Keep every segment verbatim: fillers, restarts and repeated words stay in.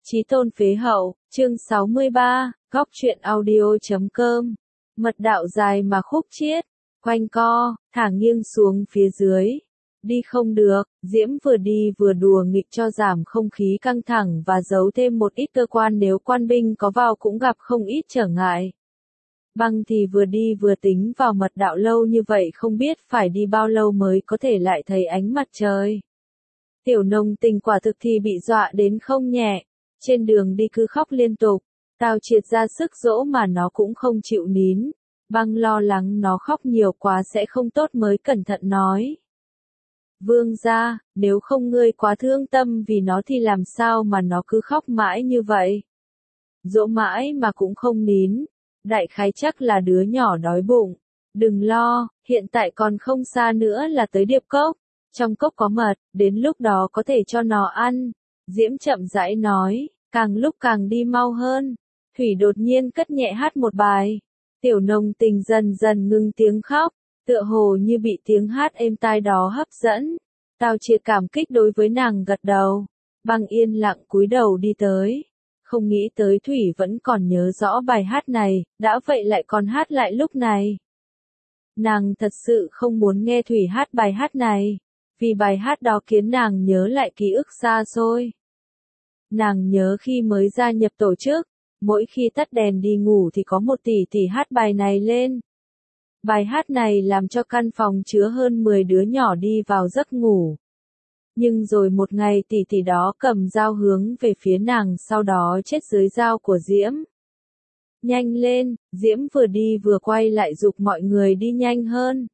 Chí tôn phế hậu, chương sáu mươi ba, góc truyện audio chấm com. Mật đạo dài mà khúc chiết, quanh co, thả nghiêng xuống phía dưới. Đi không được, Diễm vừa đi vừa đùa nghịch cho giảm không khí căng thẳng và giấu thêm một ít cơ quan nếu quan binh có vào cũng gặp không ít trở ngại. Băng thì vừa đi vừa tính vào mật đạo lâu như vậy không biết phải đi bao lâu mới có thể lại thấy ánh mặt trời. Tiểu Nông Tình quả thực thì bị dọa đến không nhẹ, trên đường đi cứ khóc liên tục, Tào Triệt ra sức dỗ mà nó cũng không chịu nín, Băng lo lắng nó khóc nhiều quá sẽ không tốt mới cẩn thận nói. Vương gia, nếu không ngươi quá thương tâm vì nó thì làm sao mà nó cứ khóc mãi như vậy. Dỗ mãi mà cũng không nín, đại khái chắc là đứa nhỏ đói bụng, đừng lo, hiện tại còn không xa nữa là tới Điệp Cốc, trong cốc có mật, đến lúc đó có thể cho nó ăn. Diễm chậm rãi nói, càng lúc càng đi mau hơn. Thủy đột nhiên cất nhẹ hát một bài. Tiểu Nông Tình dần dần ngưng tiếng khóc, tựa hồ như bị tiếng hát êm tai đó hấp dẫn. Tào Triệt cảm kích đối với nàng gật đầu. Băng yên lặng cúi đầu đi tới. Không nghĩ tới Thủy vẫn còn nhớ rõ bài hát này, đã vậy lại còn hát lại lúc này. Nàng thật sự không muốn nghe Thủy hát bài hát này, vì bài hát đó khiến nàng nhớ lại ký ức xa xôi. Nàng nhớ khi mới gia nhập tổ chức, mỗi khi tắt đèn đi ngủ thì có một tỷ tỷ hát bài này lên. Bài hát này làm cho căn phòng chứa hơn mười đứa nhỏ đi vào giấc ngủ. Nhưng rồi một ngày tỷ tỷ đó cầm dao hướng về phía nàng sau đó chết dưới dao của Diễm. Nhanh lên, Diễm vừa đi vừa quay lại giục mọi người đi nhanh hơn.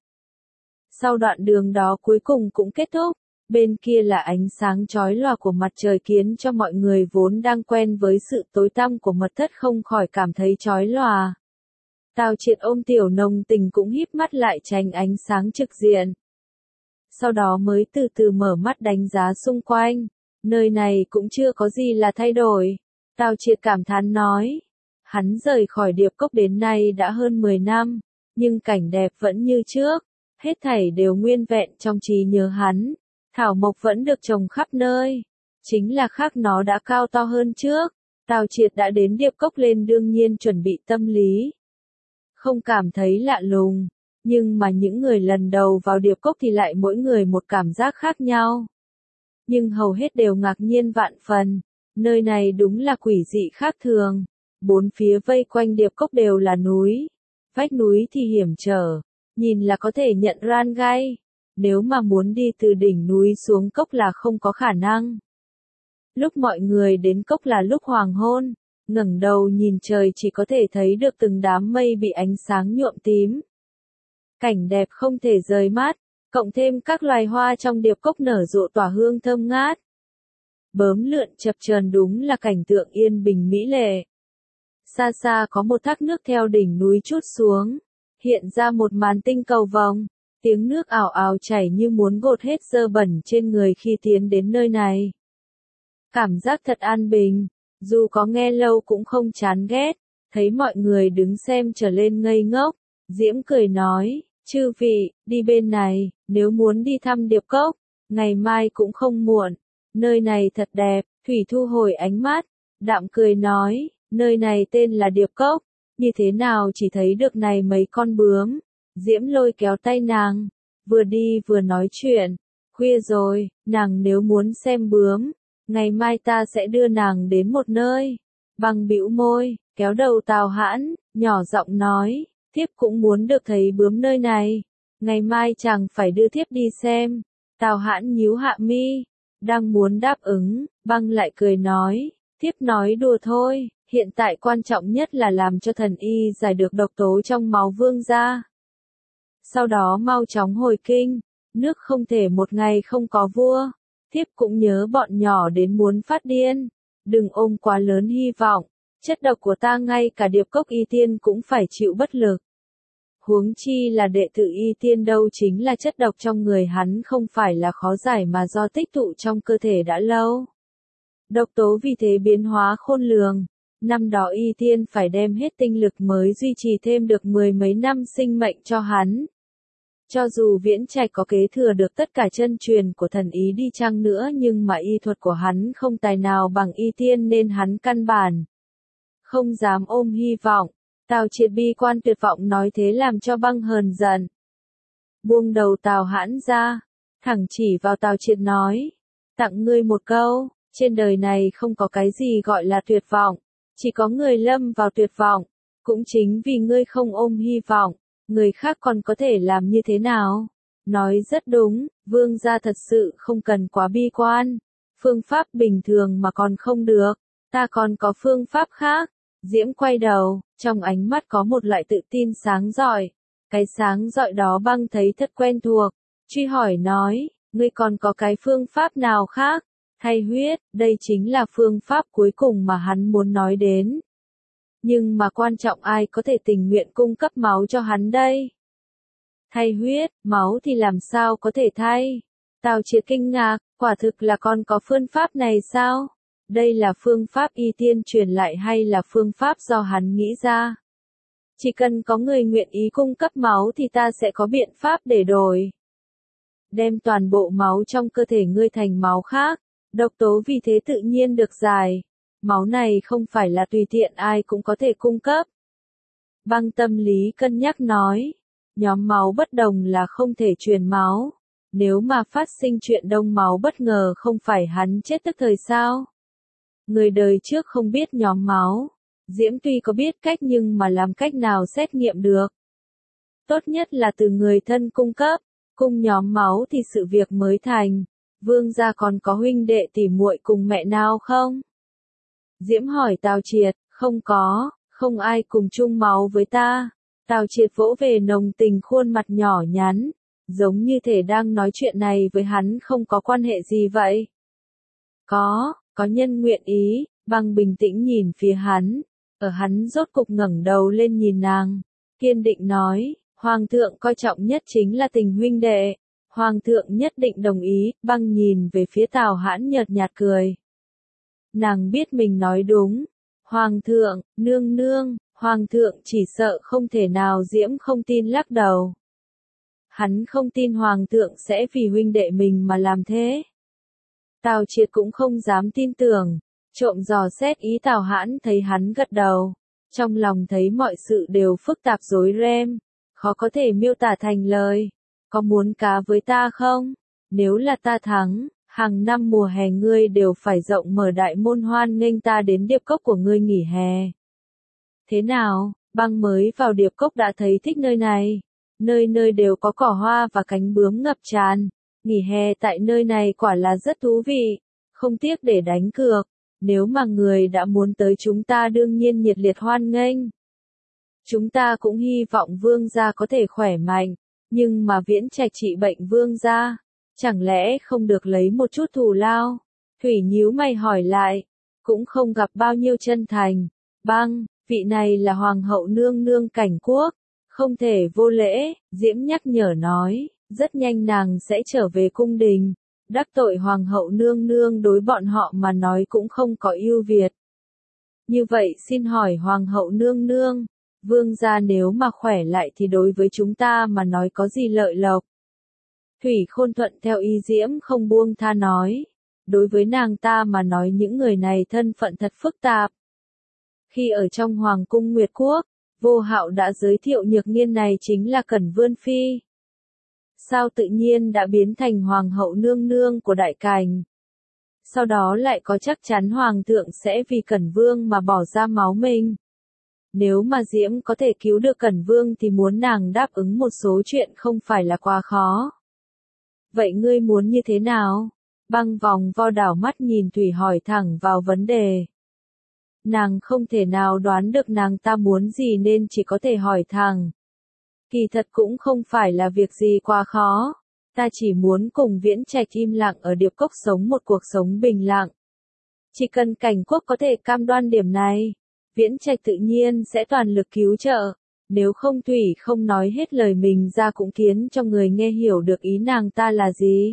Sau đoạn đường đó cuối cùng cũng kết thúc, bên kia là ánh sáng chói lòa của mặt trời khiến cho mọi người vốn đang quen với sự tối tăm của mật thất không khỏi cảm thấy chói lòa. Tào Triệt ôm Tiểu Nông Tình cũng híp mắt lại tránh ánh sáng trực diện. Sau đó mới từ từ mở mắt đánh giá xung quanh, nơi này cũng chưa có gì là thay đổi. Tào Triệt cảm thán nói, hắn rời khỏi Điệp Cốc đến nay đã hơn mười năm, nhưng cảnh đẹp vẫn như trước. Hết thảy đều nguyên vẹn trong trí nhớ hắn, thảo mộc vẫn được trồng khắp nơi, chính là khác nó đã cao to hơn trước. Tào Triệt đã đến Điệp Cốc lên đương nhiên chuẩn bị tâm lý, không cảm thấy lạ lùng, nhưng mà những người lần đầu vào Điệp Cốc thì lại mỗi người một cảm giác khác nhau. Nhưng hầu hết đều ngạc nhiên vạn phần, nơi này đúng là quỷ dị khác thường, bốn phía vây quanh Điệp Cốc đều là núi, vách núi thì hiểm trở. Nhìn là có thể nhận ran gai, nếu mà muốn đi từ đỉnh núi xuống cốc là không có khả năng. Lúc mọi người đến cốc là lúc hoàng hôn, ngẩng đầu nhìn trời chỉ có thể thấy được từng đám mây bị ánh sáng nhuộm tím. Cảnh đẹp không thể rời mắt, cộng thêm các loài hoa trong Điệp Cốc nở rộ tỏa hương thơm ngát. Bướm lượn chập chờn đúng là cảnh tượng yên bình mỹ lệ. Xa xa có một thác nước theo đỉnh núi trút xuống. Hiện ra một màn tinh cầu vòng, tiếng nước ảo ảo chảy như muốn gột hết dơ bẩn trên người khi tiến đến nơi này. Cảm giác thật an bình, dù có nghe lâu cũng không chán ghét, thấy mọi người đứng xem trở lên ngây ngốc, Diễm cười nói, chư vị, đi bên này, nếu muốn đi thăm Điệp Cốc, ngày mai cũng không muộn, nơi này thật đẹp. Thủy thu hồi ánh mắt, đạm cười nói, nơi này tên là Điệp Cốc. Như thế nào chỉ thấy được này mấy con bướm. Diễm lôi kéo tay nàng, vừa đi vừa nói chuyện. Khuya rồi, nàng nếu muốn xem bướm, ngày mai ta sẽ đưa nàng đến một nơi. Băng bĩu môi, kéo đầu Tào Hãn, nhỏ giọng nói, thiếp cũng muốn được thấy bướm nơi này. Ngày mai chàng phải đưa thiếp đi xem. Tào Hãn nhíu hạ mi, đang muốn đáp ứng, Băng lại cười nói, thiếp nói đùa thôi. Hiện tại quan trọng nhất là làm cho thần y giải được độc tố trong máu vương gia. Sau đó mau chóng hồi kinh, nước không thể một ngày không có vua. Thiếp cũng nhớ bọn nhỏ đến muốn phát điên. Đừng ôm quá lớn hy vọng, chất độc của ta ngay cả Điệp Cốc Y Tiên cũng phải chịu bất lực. Huống chi là đệ tử Y Tiên đâu chính là chất độc trong người hắn không phải là khó giải mà do tích tụ trong cơ thể đã lâu. Độc tố vì thế biến hóa khôn lường. Năm đó Y Tiên phải đem hết tinh lực mới duy trì thêm được mười mấy năm sinh mệnh cho hắn. Cho dù Viễn Trạch có kế thừa được tất cả chân truyền của thần ý đi chăng nữa nhưng mà y thuật của hắn không tài nào bằng y tiên nên hắn căn bản không dám ôm hy vọng. Tào Triệt bi quan tuyệt vọng nói thế làm cho Băng hờn giận. Buông đầu Tào Hãn ra, thẳng chỉ vào Tào Triệt nói, tặng ngươi một câu, trên đời này không có cái gì gọi là tuyệt vọng, chỉ có người lâm vào tuyệt vọng, cũng chính vì ngươi không ôm hy vọng, người khác còn có thể làm như thế nào? Nói rất đúng, vương gia thật sự không cần quá bi quan, phương pháp bình thường mà còn không được, ta còn có phương pháp khác. Diễm quay đầu, trong ánh mắt có một loại tự tin sáng rọi, cái sáng rọi đó Băng thấy thật quen thuộc, truy hỏi nói, ngươi còn có cái phương pháp nào khác? Thay huyết, đây chính là phương pháp cuối cùng mà hắn muốn nói đến. Nhưng mà quan trọng ai có thể tình nguyện cung cấp máu cho hắn đây? Thay huyết, máu thì làm sao có thể thay? Tào Triệt kinh ngạc, quả thực là con có phương pháp này sao? Đây là phương pháp y tiên truyền lại hay là phương pháp do hắn nghĩ ra? Chỉ cần có người nguyện ý cung cấp máu thì ta sẽ có biện pháp để đổi. Đem toàn bộ máu trong cơ thể ngươi thành máu khác, độc tố vì thế tự nhiên được giải. Máu này không phải là tùy tiện ai cũng có thể cung cấp. Băng tâm lý cân nhắc nói, nhóm máu bất đồng là không thể truyền máu. Nếu mà phát sinh chuyện đông máu bất ngờ không phải hắn chết tức thời sao? Người đời trước không biết nhóm máu. Diễm tuy có biết cách nhưng mà làm cách nào xét nghiệm được. Tốt nhất là từ người thân cung cấp, cung nhóm máu thì sự việc mới thành. Vương gia còn có huynh đệ tỉ muội cùng mẹ nào không? Diễm hỏi Tào Triệt, không có, không ai cùng chung máu với ta. Tào Triệt vỗ về nồng tình khuôn mặt nhỏ nhắn, giống như thể đang nói chuyện này với hắn không có quan hệ gì vậy. Có, có nhân nguyện ý, Băng bình tĩnh nhìn phía hắn, ở hắn rốt cục ngẩng đầu lên nhìn nàng, kiên định nói, Hoàng thượng coi trọng nhất chính là tình huynh đệ, Hoàng thượng nhất định đồng ý. Băng nhìn về phía Tào Hãn nhợt nhạt cười. Nàng biết mình nói đúng. Hoàng thượng, nương nương, Hoàng thượng chỉ sợ không thể nào. Diễm không tin lắc đầu. Hắn không tin Hoàng thượng sẽ vì huynh đệ mình mà làm thế. Tào Triệt cũng không dám tin tưởng, trộm dò xét ý Tào Hãn thấy hắn gật đầu. Trong lòng thấy mọi sự đều phức tạp rối ren, khó có thể miêu tả thành lời. Có muốn cá với ta không? Nếu là ta thắng, hàng năm mùa hè ngươi đều phải rộng mở đại môn hoan nghênh ta đến điệp cốc của ngươi nghỉ hè. Thế nào, Băng mới vào điệp cốc đã thấy thích nơi này. Nơi nơi đều có cỏ hoa và cánh bướm ngập tràn. Nghỉ hè tại nơi này quả là rất thú vị. Không tiếc để đánh cược. Nếu mà người đã muốn tới chúng ta đương nhiên nhiệt liệt hoan nghênh. Chúng ta cũng hy vọng vương gia có thể khỏe mạnh. Nhưng mà Viễn Trạch trị bệnh vương gia, chẳng lẽ không được lấy một chút thù lao? Thủy nhíu mày hỏi lại, cũng không gặp bao nhiêu chân thành. Băng, vị này là hoàng hậu nương nương Cảnh Quốc, không thể vô lễ. Diễm nhắc nhở nói, rất nhanh nàng sẽ trở về cung đình. Đắc tội hoàng hậu nương nương đối bọn họ mà nói cũng không có ưu việt. Như vậy xin hỏi hoàng hậu nương nương, vương gia nếu mà khỏe lại thì đối với chúng ta mà nói có gì lợi lộc? Thủy Khôn thuận theo ý Diễm không buông tha nói. Đối với nàng ta mà nói những người này thân phận thật phức tạp. Khi ở trong Hoàng cung Nguyệt Quốc, Vô Hạo đã giới thiệu nhược nghiên này chính là Cẩn Vươn Phi. Sao tự nhiên đã biến thành Hoàng hậu nương nương của Đại Cảnh? Sau đó lại có chắc chắn Hoàng thượng sẽ vì Cẩn Vương mà bỏ ra máu mình. Nếu mà Diễm có thể cứu được Cẩn Vương thì muốn nàng đáp ứng một số chuyện không phải là quá khó. Vậy ngươi muốn như thế nào? Băng vòng vo đảo mắt nhìn Thủy hỏi thẳng vào vấn đề. Nàng không thể nào đoán được nàng ta muốn gì nên chỉ có thể hỏi thẳng. Kỳ thật cũng không phải là việc gì quá khó. Ta chỉ muốn cùng Viễn Trạch im lặng ở điệp cốc sống một cuộc sống bình lặng. Chỉ cần Cảnh Quốc có thể cam đoan điểm này, Viễn Trạch tự nhiên sẽ toàn lực cứu trợ. Nếu không Thủy không nói hết lời mình ra cũng khiến cho người nghe hiểu được ý nàng ta là gì.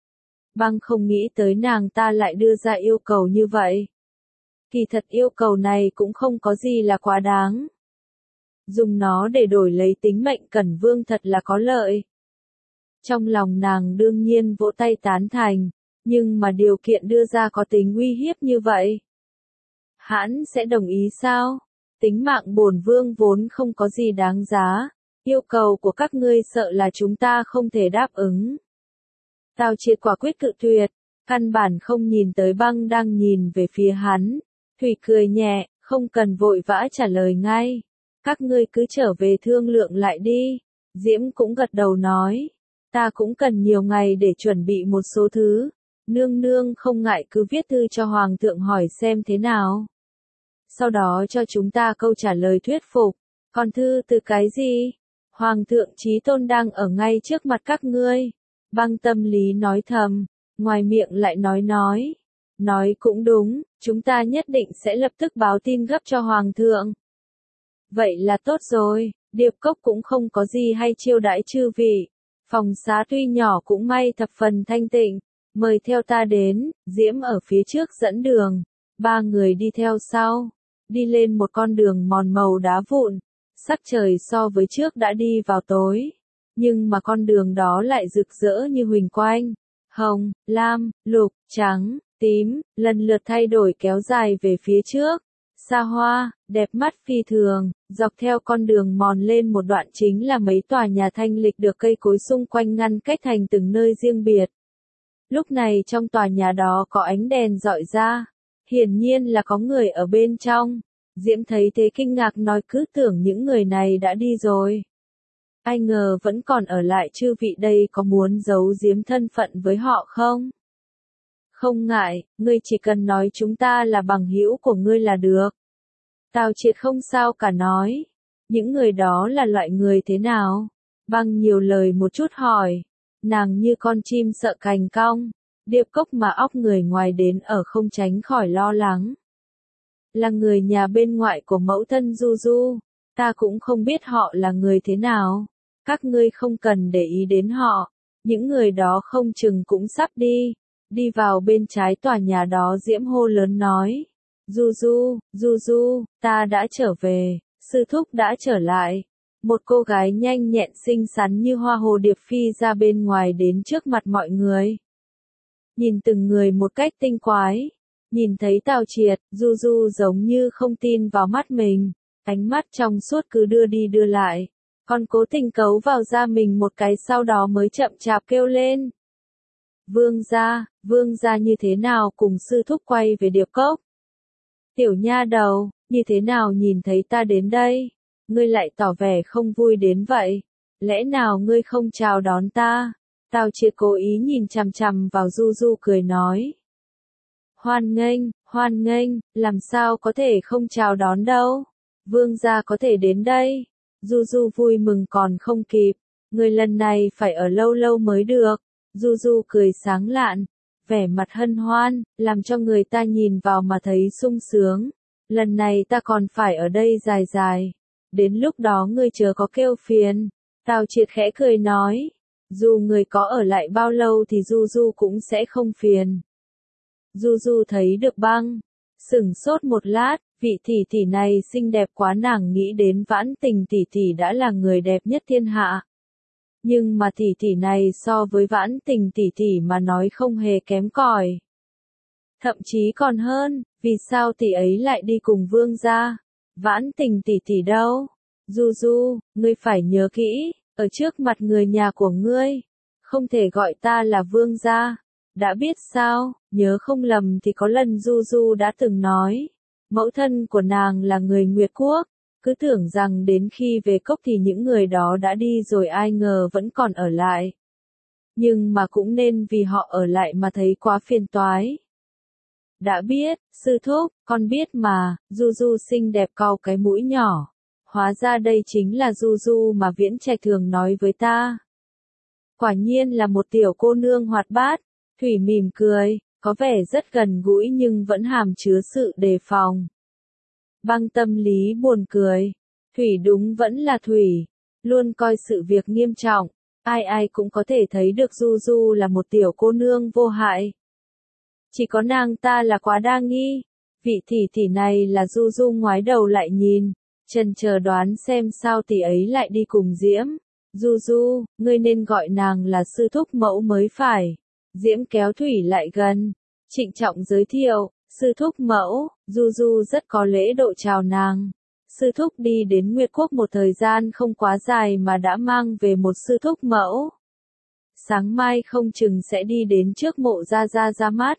Băng không nghĩ tới nàng ta lại đưa ra yêu cầu như vậy. Kỳ thật yêu cầu này cũng không có gì là quá đáng. Dùng nó để đổi lấy tính mệnh Cẩn Vương thật là có lợi. Trong lòng nàng đương nhiên vỗ tay tán thành, nhưng mà điều kiện đưa ra có tính uy hiếp như vậy. Hãn sẽ đồng ý sao? Tính mạng bổn vương vốn không có gì đáng giá, yêu cầu của các ngươi sợ là chúng ta không thể đáp ứng. Tào Triệt quả quyết cự tuyệt, căn bản không nhìn tới Băng đang nhìn về phía hắn. Thủy cười nhẹ, không cần vội vã trả lời ngay. Các ngươi cứ trở về thương lượng lại đi. Diễm cũng gật đầu nói. Ta cũng cần nhiều ngày để chuẩn bị một số thứ. Nương nương không ngại cứ viết thư cho Hoàng thượng hỏi xem thế nào. Sau đó cho chúng ta câu trả lời thuyết phục. Còn thư từ cái gì? Hoàng thượng Chí Tôn đang ở ngay trước mặt các ngươi. Băng tâm lý nói thầm, ngoài miệng lại nói nói. Nói cũng đúng, chúng ta nhất định sẽ lập tức báo tin gấp cho Hoàng thượng. Vậy là tốt rồi, Điệp Cốc cũng không có gì hay chiêu đãi chư vị. Phòng xá tuy nhỏ cũng may thập phần thanh tịnh. Mời theo ta đến, Diễm ở phía trước dẫn đường. Ba người đi theo sau. Đi lên một con đường mòn màu đá vụn. Sắc trời so với trước đã đi vào tối. Nhưng mà con đường đó lại rực rỡ như huỳnh quang. Hồng, lam, lục, trắng, tím, lần lượt thay đổi kéo dài về phía trước. Xa hoa, đẹp mắt phi thường, dọc theo con đường mòn lên một đoạn chính là mấy tòa nhà thanh lịch được cây cối xung quanh ngăn cách thành từng nơi riêng biệt. Lúc này trong tòa nhà đó có ánh đèn rọi ra, hiển nhiên là có người ở bên trong. Diễm thấy thế kinh ngạc nói cứ tưởng những người này đã đi rồi. Ai ngờ vẫn còn ở lại chư vị đây có muốn giấu giếm thân phận với họ không? Không ngại, ngươi chỉ cần nói chúng ta là bằng hữu của ngươi là được. Tào Triệt không sao cả nói. Những người đó là loại người thế nào? Băng nhiều lời một chút hỏi. Nàng như con chim sợ cành cong. Điệp Cốc mà óc người ngoài đến ở không tránh khỏi lo lắng. Là người nhà bên ngoại của mẫu thân Du Du. Ta cũng không biết họ là người thế nào. Các ngươi không cần để ý đến họ. Những người đó không chừng cũng sắp đi. Đi vào bên trái tòa nhà đó Diễm hô lớn nói. Du Du, Du Du, ta đã trở về. Sư thúc đã trở lại. Một cô gái nhanh nhẹn xinh xắn như hoa hồ điệp phi ra bên ngoài đến trước mặt mọi người. Nhìn từng người một cách tinh quái. Nhìn thấy Tào Triệt, Du Du giống như không tin vào mắt mình. Ánh mắt trong suốt cứ đưa đi đưa lại. Còn cố tình cấu vào da mình một cái sau đó mới chậm chạp kêu lên. Vương gia, vương gia như thế nào cùng sư thúc quay về Điệp Cốc? Tiểu nha đầu, như thế nào nhìn thấy ta đến đây? Ngươi lại tỏ vẻ không vui đến vậy. Lẽ nào ngươi không chào đón ta? Tào Triệt cố ý nhìn chằm chằm vào Du Du cười nói. Hoan nghênh, hoan nghênh, làm sao có thể không chào đón đâu? Vương gia có thể đến đây. Du Du vui mừng còn không kịp. Người lần này phải ở lâu lâu mới được. Du Du cười sáng lạn, vẻ mặt hân hoan, làm cho người ta nhìn vào mà thấy sung sướng. Lần này ta còn phải ở đây dài dài. Đến lúc đó ngươi chớ có kêu phiền. Tào Triệt khẽ cười nói. Dù người có ở lại bao lâu thì Du Du cũng sẽ không phiền. Du Du thấy được Băng. Sửng sốt một lát, vị tỷ tỷ này xinh đẹp quá nàng nghĩ đến Vãn Tình tỷ tỷ đã là người đẹp nhất thiên hạ. Nhưng mà tỷ tỷ này so với Vãn Tình tỷ tỷ mà nói không hề kém cỏi. Thậm chí còn hơn, vì sao tỷ ấy lại đi cùng vương gia? Vãn Tình tỷ tỷ đâu? Du Du, ngươi phải nhớ kỹ, ở trước mặt người nhà của ngươi, không thể gọi ta là vương gia. Đã biết sao, nhớ không lầm thì có lần Du Du đã từng nói, mẫu thân của nàng là người Nguyệt Quốc. Cứ tưởng rằng đến khi về cốc thì những người đó đã đi rồi ai ngờ vẫn còn ở lại. Nhưng mà cũng nên vì họ ở lại mà thấy quá phiền toái. Đã biết, sư thúc, con biết mà, Du Du xinh đẹp cau cái mũi nhỏ. Hóa ra đây chính là Du Du mà Viễn Trạch thường nói với ta. Quả nhiên là một tiểu cô nương hoạt bát. Thủy mỉm cười, có vẻ rất gần gũi nhưng vẫn hàm chứa sự đề phòng. Băng tâm lý buồn cười. Thủy đúng vẫn là Thủy. Luôn coi sự việc nghiêm trọng. Ai ai cũng có thể thấy được Du Du là một tiểu cô nương vô hại. Chỉ có nàng ta là quá đa nghi. Vị tỷ tỷ này là Du Du ngoái đầu lại nhìn. Chần chờ đoán xem sao tỷ ấy lại đi cùng Diễm. Du Du, ngươi nên gọi nàng là sư thúc mẫu mới phải. Diễm kéo Thủy lại gần, trịnh trọng giới thiệu, sư thúc mẫu. Du Du rất có lễ độ chào nàng. Sư thúc đi đến Nguyệt Quốc một thời gian không quá dài mà đã mang về một sư thúc mẫu. Sáng mai không chừng sẽ đi đến trước mộ Gia Gia ra mắt.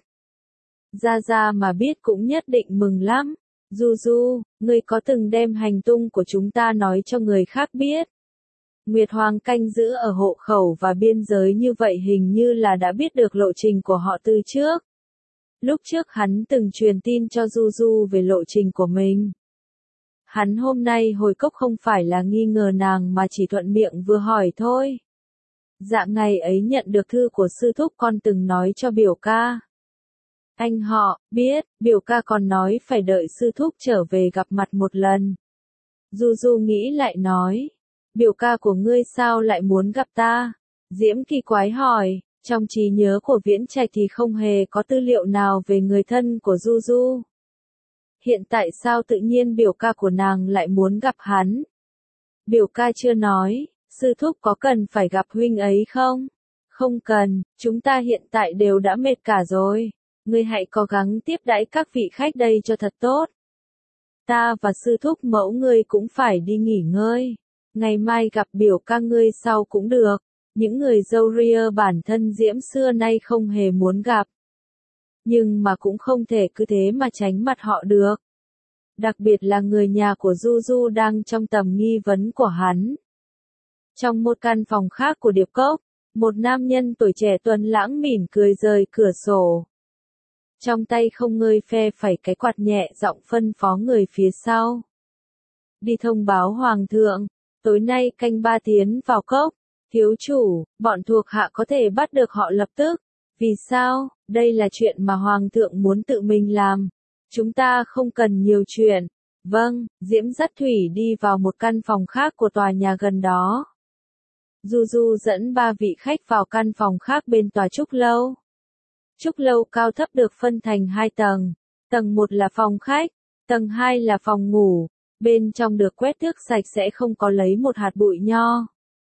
Gia Gia mà biết cũng nhất định mừng lắm. Du Du, ngươi có từng đem hành tung của chúng ta nói cho người khác biết? Nguyệt Hoàng canh giữ ở hộ khẩu và biên giới như vậy hình như là đã biết được lộ trình của họ từ trước. Lúc trước hắn từng truyền tin cho Du Du về lộ trình của mình. Hắn hôm nay hồi cốc không phải là nghi ngờ nàng mà chỉ thuận miệng vừa hỏi thôi. Dạng ngày ấy nhận được thư của sư thúc con từng nói cho biểu ca. Anh họ, biết, biểu ca còn nói phải đợi sư thúc trở về gặp mặt một lần. Du Du nghĩ lại nói, biểu ca của ngươi sao lại muốn gặp ta? Diễm kỳ quái hỏi, trong trí nhớ của Viễn Trạch thì không hề có tư liệu nào về người thân của Du Du. Hiện tại sao tự nhiên biểu ca của nàng lại muốn gặp hắn? Biểu ca chưa nói, sư thúc có cần phải gặp huynh ấy không? Không cần, chúng ta hiện tại đều đã mệt cả rồi. Ngươi hãy cố gắng tiếp đãi các vị khách đây cho thật tốt. Ta và sư thúc mẫu ngươi cũng phải đi nghỉ ngơi. Ngày mai gặp biểu ca ngươi sau cũng được. Những người dâu ria bản thân Diễm xưa nay không hề muốn gặp. Nhưng mà cũng không thể cứ thế mà tránh mặt họ được. Đặc biệt là người nhà của Du Du đang trong tầm nghi vấn của hắn. Trong một căn phòng khác của Điệp Cốc, một nam nhân tuổi trẻ tuấn lãng mỉm cười rời cửa sổ. Trong tay không ngơi phe phẩy cái quạt nhẹ giọng phân phó người phía sau. Đi thông báo hoàng thượng, tối nay canh ba tiến vào cốc, thiếu chủ, bọn thuộc hạ có thể bắt được họ lập tức. Vì sao? Đây là chuyện mà hoàng thượng muốn tự mình làm. Chúng ta không cần nhiều chuyện. Vâng, Diễm dắt Thủy đi vào một căn phòng khác của tòa nhà gần đó. Du Du dẫn ba vị khách vào căn phòng khác bên tòa trúc lâu. Trúc lâu cao thấp được phân thành hai tầng. Tầng một là phòng khách, tầng hai là phòng ngủ. Bên trong được quét tước sạch sẽ không có lấy một hạt bụi nho.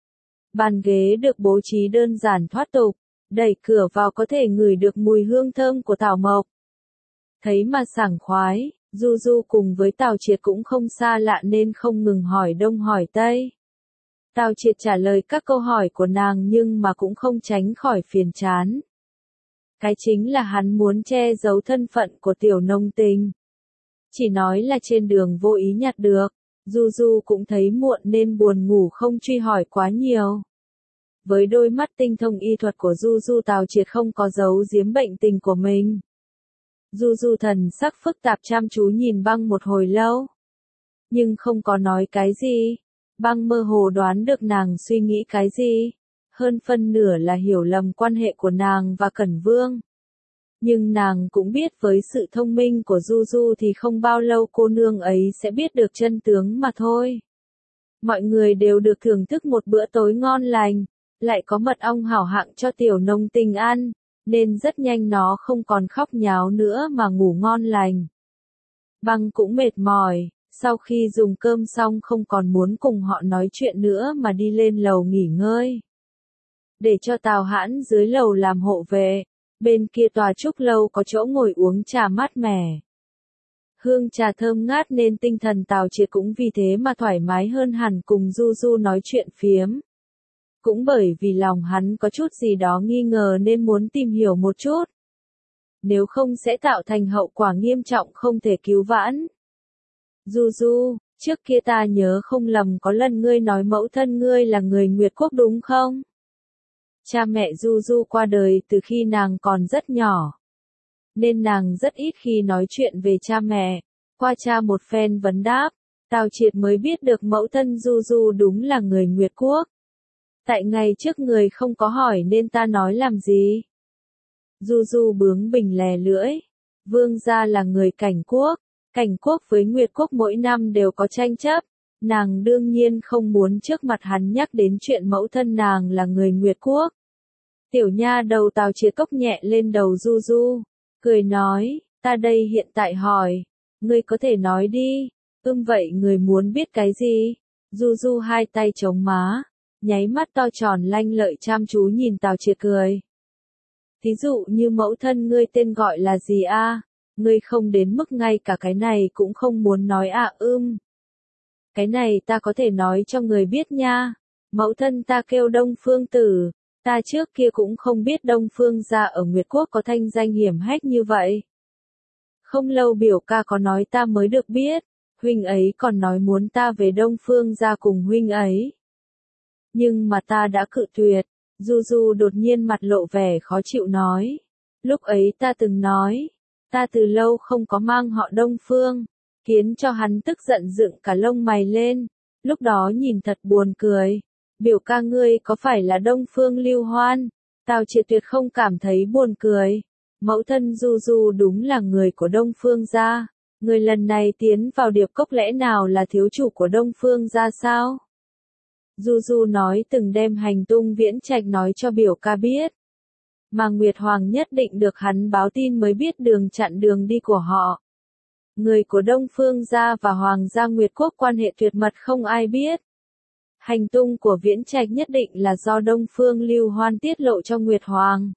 Bàn ghế được bố trí đơn giản thoát tục. Đẩy cửa vào có thể ngửi được mùi hương thơm của thảo mộc. Thấy mà sảng khoái, Du Du cùng với Tào Triệt cũng không xa lạ nên không ngừng hỏi đông hỏi tây. Tào Triệt trả lời các câu hỏi của nàng nhưng mà cũng không tránh khỏi phiền chán. Cái chính là hắn muốn che giấu thân phận của tiểu nông tình. Chỉ nói là trên đường vô ý nhặt được, Du Du cũng thấy muộn nên buồn ngủ không truy hỏi quá nhiều. Với đôi mắt tinh thông y thuật của Du Du, Tào Triệt không có giấu giếm bệnh tình của mình. Du Du thần sắc phức tạp chăm chú nhìn Băng một hồi lâu. Nhưng không có nói cái gì. Băng mơ hồ đoán được nàng suy nghĩ cái gì. Hơn phân nửa là hiểu lầm quan hệ của nàng và Cẩn Vương. Nhưng nàng cũng biết với sự thông minh của Du Du thì không bao lâu cô nương ấy sẽ biết được chân tướng mà thôi. Mọi người đều được thưởng thức một bữa tối ngon lành. Lại có mật ong hảo hạng cho tiểu nông tình ăn, nên rất nhanh nó không còn khóc nháo nữa mà ngủ ngon lành. Băng cũng mệt mỏi, sau khi dùng cơm xong không còn muốn cùng họ nói chuyện nữa mà đi lên lầu nghỉ ngơi. Để cho Tào Hãn dưới lầu làm hộ vệ, bên kia tòa trúc lâu có chỗ ngồi uống trà mát mẻ. Hương trà thơm ngát nên tinh thần Tào Triệt cũng vì thế mà thoải mái hơn hẳn cùng Du Du nói chuyện phiếm. Cũng bởi vì lòng hắn có chút gì đó nghi ngờ nên muốn tìm hiểu một chút. Nếu không sẽ tạo thành hậu quả nghiêm trọng không thể cứu vãn. Du Du, trước kia ta nhớ không lầm có lần ngươi nói mẫu thân ngươi là người Nguyệt Quốc đúng không? Cha mẹ Du Du qua đời từ khi nàng còn rất nhỏ. Nên nàng rất ít khi nói chuyện về cha mẹ. Qua cha một phen vấn đáp, Tào Triệt mới biết được mẫu thân Du Du đúng là người Nguyệt Quốc. Tại ngày trước người không có hỏi nên ta nói làm gì? Du Du bướng bỉnh lè lưỡi. Vương gia là người Cảnh Quốc. Cảnh Quốc với Nguyệt Quốc mỗi năm đều có tranh chấp. Nàng đương nhiên không muốn trước mặt hắn nhắc đến chuyện mẫu thân nàng là người Nguyệt Quốc. Tiểu nha đầu Tào Triệt cốc nhẹ lên đầu Du Du. Cười nói, ta đây hiện tại hỏi. Ngươi có thể nói đi. Ưm vậy người muốn biết cái gì? Du Du hai tay chống má. nháy mắt to tròn lanh lợi chăm chú nhìn Tào Triệt cười. Thí dụ như mẫu thân ngươi tên gọi là gì a? Ngươi không đến mức ngay cả cái này cũng không muốn nói à ưm. Cái này ta có thể nói cho người biết nha. Mẫu thân ta kêu Đông Phương Tử. Ta trước kia cũng không biết Đông Phương gia ở Nguyệt Quốc có thanh danh hiển hách như vậy. Không lâu biểu ca có nói ta mới được biết. Huynh ấy còn nói muốn ta về Đông Phương gia cùng huynh ấy. Nhưng mà ta đã cự tuyệt. Du Du đột nhiên mặt lộ vẻ khó chịu nói. Lúc ấy ta từng nói. Ta từ lâu không có mang họ Đông Phương. Khiến cho hắn tức giận dựng cả lông mày lên. Lúc đó nhìn thật buồn cười. Biểu ca ngươi có phải là Đông Phương Lưu Hoan? Tào Triệt tuyệt không cảm thấy buồn cười. Mẫu thân Du Du đúng là người của Đông Phương gia. Người lần này tiến vào Điệp Cốc lẽ nào là thiếu chủ của Đông Phương gia sao? Du Du nói từng đem hành tung Viễn Trạch nói cho biểu ca biết. Mà Nguyệt Hoàng nhất định được hắn báo tin mới biết đường chặn đường đi của họ. Người của Đông Phương gia và Hoàng gia Nguyệt Quốc quan hệ tuyệt mật không ai biết. Hành tung của Viễn Trạch nhất định là do Đông Phương Lưu Hoan tiết lộ cho Nguyệt Hoàng.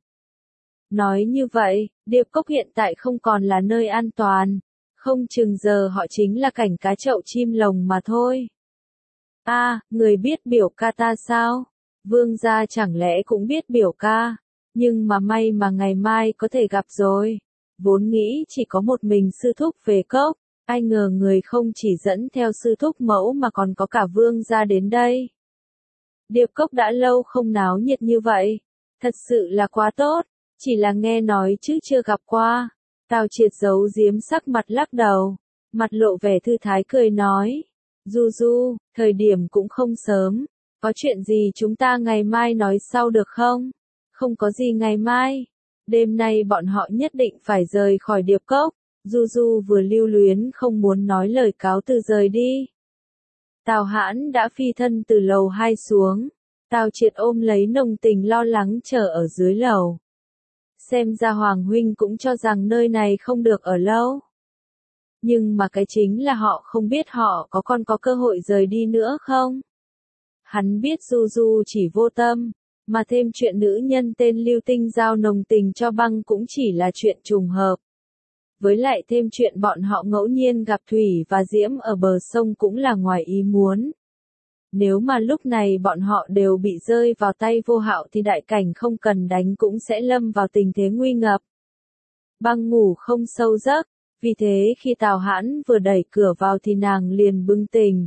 Nói như vậy, Điệp Cốc hiện tại không còn là nơi an toàn. Không chừng giờ họ chính là cảnh cá chậu chim lồng mà thôi. A, à, người biết biểu ca ta sao? Vương gia chẳng lẽ cũng biết biểu ca? Nhưng mà may mà ngày mai có thể gặp rồi. Vốn nghĩ chỉ có một mình sư thúc về cốc. Ai ngờ người không chỉ dẫn theo sư thúc mẫu mà còn có cả vương gia đến đây. Điệp Cốc đã lâu không náo nhiệt như vậy. Thật sự là quá tốt. Chỉ là nghe nói chứ chưa gặp qua. Tào Triệt giấu giếm sắc mặt lắc đầu. Mặt lộ vẻ thư thái cười nói. Du Du, thời điểm cũng không sớm. Có chuyện gì chúng ta ngày mai nói sau được không? Không có gì ngày mai. Đêm nay bọn họ nhất định phải rời khỏi Điệp Cốc. Du Du vừa lưu luyến không muốn nói lời cáo từ rời đi. Tào Hãn đã phi thân từ lầu hai xuống. Tào Triệt ôm lấy nồng tình lo lắng chờ ở dưới lầu. Xem ra Hoàng huynh cũng cho rằng nơi này không được ở lâu. Nhưng mà cái chính là họ không biết họ có còn có cơ hội rời đi nữa không? Hắn biết Du Du chỉ vô tâm, mà thêm chuyện nữ nhân tên Lưu Tinh giao nồng tình cho băng cũng chỉ là chuyện trùng hợp. Với lại thêm chuyện bọn họ ngẫu nhiên gặp Thủy và Diễm ở bờ sông cũng là ngoài ý muốn. Nếu mà lúc này bọn họ đều bị rơi vào tay Vô Hạo thì đại cảnh không cần đánh cũng sẽ lâm vào tình thế nguy ngập. Băng ngủ không sâu giấc, vì thế khi Tào Hãn vừa đẩy cửa vào thì nàng liền bừng tỉnh.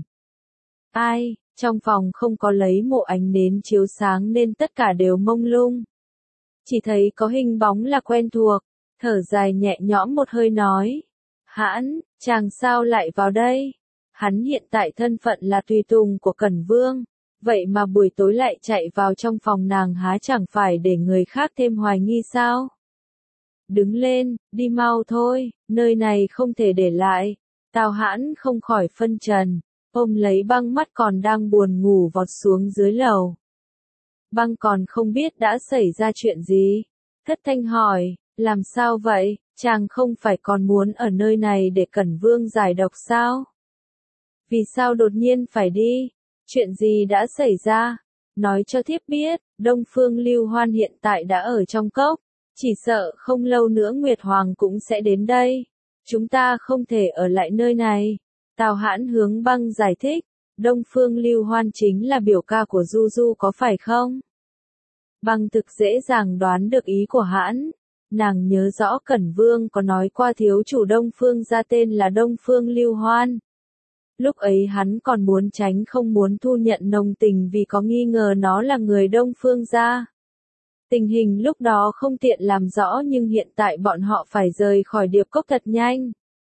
Ai, trong phòng không có lấy một ánh nến chiếu sáng nên tất cả đều mông lung. Chỉ thấy có hình bóng là quen thuộc, thở dài nhẹ nhõm một hơi nói. Hãn, chàng sao lại vào đây? Hắn hiện tại thân phận là tùy tùng của Cẩn Vương, vậy mà buổi tối lại chạy vào trong phòng nàng há chẳng phải để người khác thêm hoài nghi sao? Đứng lên, đi mau thôi, nơi này không thể để lại. Tào Hãn không khỏi phân trần, ôm lấy băng mắt còn đang buồn ngủ vọt xuống dưới lầu. Băng còn không biết đã xảy ra chuyện gì. Thất thanh hỏi, làm sao vậy, chàng không phải còn muốn ở nơi này để Cẩn Vương giải độc sao? Vì sao đột nhiên phải đi? Chuyện gì đã xảy ra? Nói cho thiếp biết, Đông Phương Lưu Hoan hiện tại đã ở trong cốc. Chỉ sợ không lâu nữa Nguyệt Hoàng cũng sẽ đến đây. Chúng ta không thể ở lại nơi này. Tào Hãn hướng băng giải thích. Đông Phương Lưu Hoan chính là biểu ca của Du Du có phải không? Băng thực dễ dàng đoán được ý của Hãn. Nàng nhớ rõ Cẩn Vương có nói qua thiếu chủ Đông Phương gia tên là Đông Phương Lưu Hoan. Lúc ấy hắn còn muốn tránh không muốn thu nhận nồng tình vì có nghi ngờ nó là người Đông Phương gia. Tình hình lúc đó không tiện làm rõ nhưng hiện tại bọn họ phải rời khỏi Điệp Cốc thật nhanh.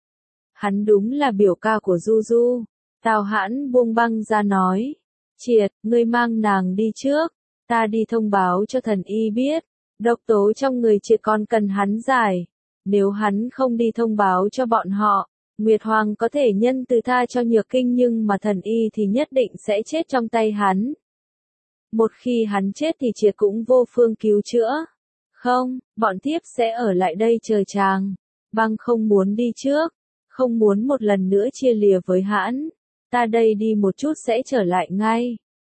Hắn đúng là biểu ca của Du Du. Tào Hãn buông băng ra nói. Triệt, ngươi mang nàng đi trước. Ta đi thông báo cho thần y biết. Độc tố trong người Triệt còn cần hắn giải. Nếu hắn không đi thông báo cho bọn họ, Nguyệt Hoàng có thể nhân từ tha cho Nhược Kinh nhưng mà thần y thì nhất định sẽ chết trong tay hắn. Một khi hắn chết thì Triệt cũng vô phương cứu chữa. Không, bọn thiếp sẽ ở lại đây chờ chàng. Băng không muốn đi trước, không muốn một lần nữa chia lìa với Hãn. Ta đây đi một chút sẽ trở lại ngay.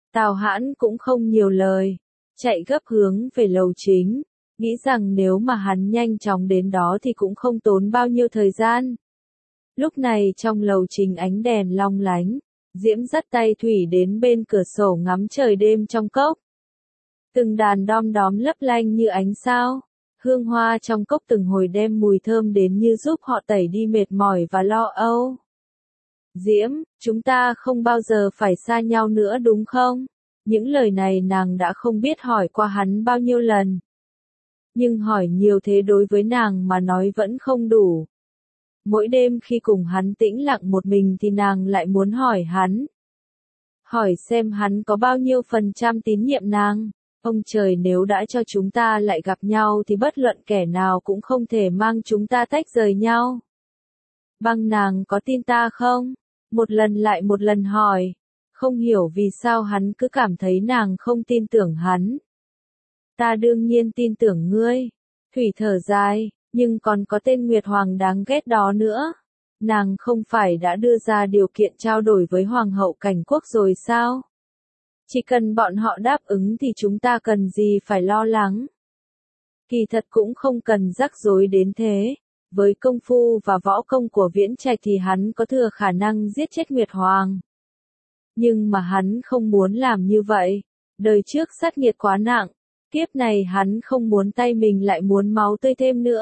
Tào Hãn cũng không nhiều lời, chạy gấp hướng về lầu chính, nghĩ rằng nếu mà hắn nhanh chóng đến đó thì cũng không tốn bao nhiêu thời gian. Lúc này trong lầu chính ánh đèn long lánh, Diễm dắt tay Thủy đến bên cửa sổ ngắm trời đêm trong cốc. Từng đàn đom đóm lấp lánh như ánh sao, hương hoa trong cốc từng hồi đem mùi thơm đến như giúp họ tẩy đi mệt mỏi và lo âu. Diễm, chúng ta không bao giờ phải xa nhau nữa đúng không? Những lời này nàng đã không biết hỏi qua hắn bao nhiêu lần. Nhưng hỏi nhiều thế đối với nàng mà nói vẫn không đủ. Mỗi đêm khi cùng hắn tĩnh lặng một mình thì nàng lại muốn hỏi hắn. Hỏi xem hắn có bao nhiêu phần trăm tín nhiệm nàng. Ông trời nếu đã cho chúng ta lại gặp nhau thì bất luận kẻ nào cũng không thể mang chúng ta tách rời nhau. Băng nàng có tin ta không? Một lần lại một lần hỏi. Không hiểu vì sao hắn cứ cảm thấy nàng không tin tưởng hắn. Ta đương nhiên tin tưởng ngươi. Thủy thở dài, nhưng còn có tên Nguyệt Hoàng đáng ghét đó nữa. Nàng không phải đã đưa ra điều kiện trao đổi với Hoàng hậu Cảnh Quốc rồi sao? Chỉ cần bọn họ đáp ứng thì chúng ta cần gì phải lo lắng. Kỳ thật cũng không cần rắc rối đến thế. Với công phu và võ công của Viễn Trạch thì hắn có thừa khả năng giết chết Nguyệt Hoàng. Nhưng mà hắn không muốn làm như vậy. Đời trước sát nghiệt quá nặng. Kiếp này hắn không muốn tay mình lại muốn máu tươi thêm nữa.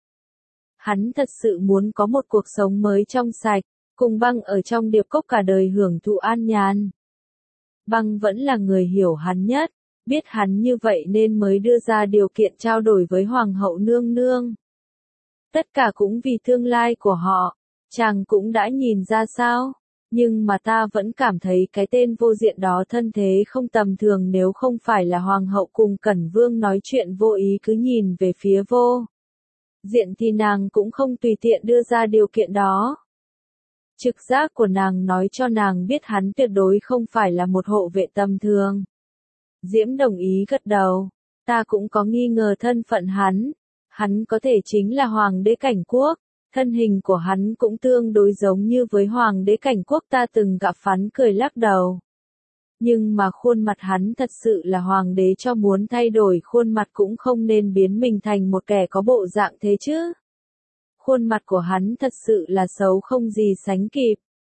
Hắn thật sự muốn có một cuộc sống mới trong sạch, cùng Băng ở trong điệp cốc cả đời hưởng thụ an nhàn. Băng vẫn là người hiểu hắn nhất, biết hắn như vậy nên mới đưa ra điều kiện trao đổi với Hoàng hậu nương nương. Tất cả cũng vì tương lai của họ, chàng cũng đã nhìn ra sao, nhưng mà ta vẫn cảm thấy cái tên vô diện đó thân thế không tầm thường nếu không phải là Hoàng hậu cùng Cẩn Vương nói chuyện vô ý cứ nhìn về phía vô diện thì nàng cũng không tùy tiện đưa ra điều kiện đó. Trực giác của nàng nói cho nàng biết hắn tuyệt đối không phải là một hộ vệ tầm thường. Diễm đồng ý gật đầu, ta cũng có nghi ngờ thân phận hắn, hắn có thể chính là Hoàng đế Cảnh Quốc, thân hình của hắn cũng tương đối giống như với Hoàng đế Cảnh Quốc ta từng gặp. Phán cười lắc đầu. Nhưng mà khuôn mặt hắn thật sự là Hoàng đế cho muốn thay đổi khuôn mặt cũng không nên biến mình thành một kẻ có bộ dạng thế chứ. Khuôn mặt của hắn thật sự là xấu không gì sánh kịp.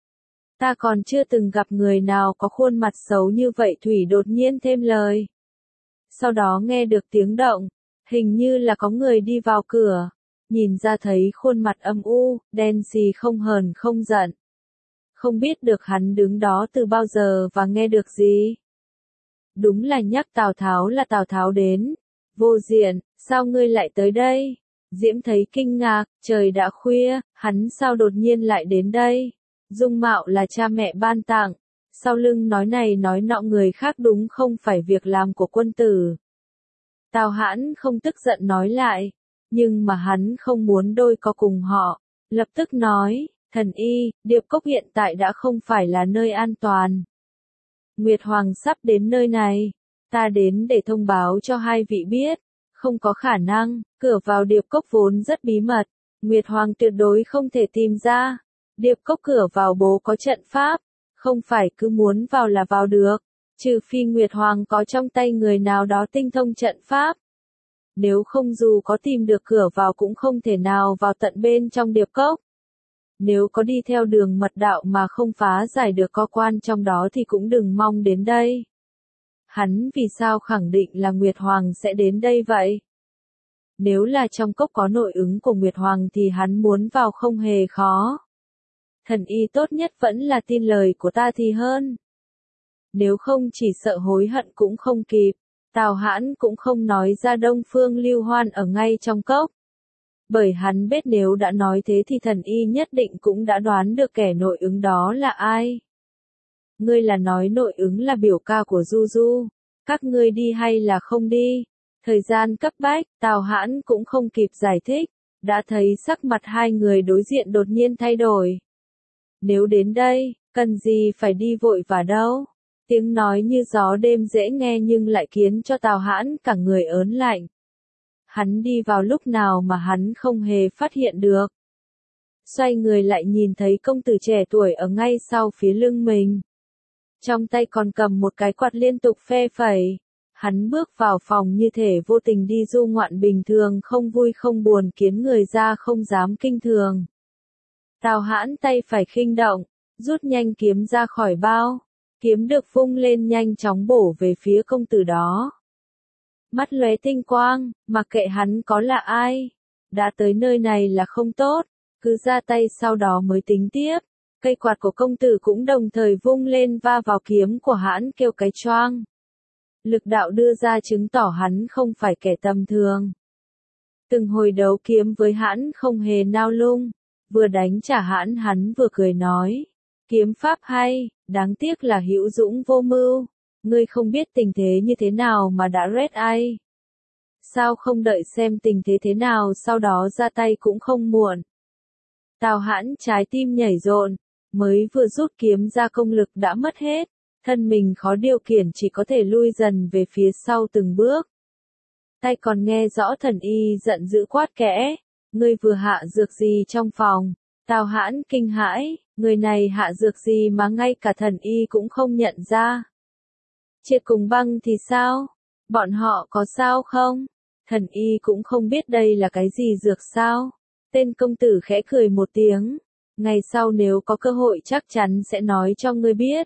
Ta còn chưa từng gặp người nào có khuôn mặt xấu như vậy. Thủy đột nhiên thêm lời. Sau đó nghe được tiếng động, hình như là có người đi vào cửa, nhìn ra thấy khuôn mặt âm u, đen xì không hờn không giận. Không biết được hắn đứng đó từ bao giờ và nghe được gì. Đúng là nhắc Tào Tháo là Tào Tháo đến. Vô diện, sao ngươi lại tới đây? Diễm thấy kinh ngạc, trời đã khuya, hắn sao đột nhiên lại đến đây? Dung mạo là cha mẹ ban tặng, sau lưng nói này nói nọ người khác đúng không phải việc làm của quân tử. Tào Hãn không tức giận nói lại, nhưng mà hắn không muốn đôi co cùng họ, lập tức nói, thần y, điệp cốc hiện tại đã không phải là nơi an toàn. Nguyệt Hoàng sắp đến nơi này, ta đến để thông báo cho hai vị biết, không có khả năng, cửa vào điệp cốc vốn rất bí mật, Nguyệt Hoàng tuyệt đối không thể tìm ra. Điệp cốc cửa vào bố có trận pháp, không phải cứ muốn vào là vào được, trừ phi Nguyệt Hoàng có trong tay người nào đó tinh thông trận pháp. Nếu không dù có tìm được cửa vào cũng không thể nào vào tận bên trong điệp cốc. Nếu có đi theo đường mật đạo mà không phá giải được cơ quan trong đó thì cũng đừng mong đến đây. Hắn vì sao khẳng định là Nguyệt Hoàng sẽ đến đây vậy? Nếu là trong cốc có nội ứng của Nguyệt Hoàng thì hắn muốn vào không hề khó. Thần y tốt nhất vẫn là tin lời của ta thì hơn. Nếu không chỉ sợ hối hận cũng không kịp. Tào Hãn cũng không nói ra Đông Phương Lưu Hoan ở ngay trong cốc. Bởi hắn biết nếu đã nói thế thì thần y nhất định cũng đã đoán được kẻ nội ứng đó là ai. Ngươi là nói nội ứng là biểu ca của Du Du. Các ngươi đi hay là không đi? Thời gian cấp bách, Tào Hãn cũng không kịp giải thích. Đã thấy sắc mặt hai người đối diện đột nhiên thay đổi. Nếu đến đây, cần gì phải đi vội vã đâu? Tiếng nói như gió đêm dễ nghe nhưng lại khiến cho Tào Hãn cả người ớn lạnh. Hắn đi vào lúc nào mà hắn không hề phát hiện được. Xoay người lại nhìn thấy công tử trẻ tuổi ở ngay sau phía lưng mình. trong tay còn cầm một cái quạt liên tục phe phẩy. Hắn bước vào phòng như thể vô tình đi du ngoạn bình thường, không vui không buồn, khiến người ra không dám kinh thường. Tào Hãn tay phải khinh động, rút nhanh kiếm ra khỏi bao, kiếm được vung lên nhanh chóng bổ về phía công tử đó. Mắt lóe tinh quang, mặc kệ hắn có là ai, đã tới nơi này là không tốt, cứ ra tay sau đó mới tính tiếp. Cây quạt của công tử cũng đồng thời vung lên va vào kiếm của Hãn kêu cái choang. Lực đạo đưa ra chứng tỏ hắn không phải kẻ tầm thường. Từng hồi đấu kiếm với Hãn không hề nao lung, vừa đánh trả Hãn hắn vừa cười nói, kiếm pháp hay, đáng tiếc là hữu dũng vô mưu, ngươi không biết tình thế như thế nào mà đã rét ai. Sao không đợi xem tình thế thế nào sau đó ra tay cũng không muộn. Tào Hãn trái tim nhảy rộn, mới vừa rút kiếm ra công lực đã mất hết, thân mình khó điều khiển chỉ có thể lui dần về phía sau từng bước. Tay còn nghe rõ thần y giận dữ quát kẽ, ngươi vừa hạ dược gì trong phòng? Tào Hãn kinh hãi, người này hạ dược gì mà ngay cả thần y cũng không nhận ra. Triệt cùng Băng thì sao? Bọn họ có sao không? Thần y cũng không biết đây là cái gì dược sao? Tên công tử khẽ cười một tiếng, ngày sau nếu có cơ hội chắc chắn sẽ nói cho ngươi biết.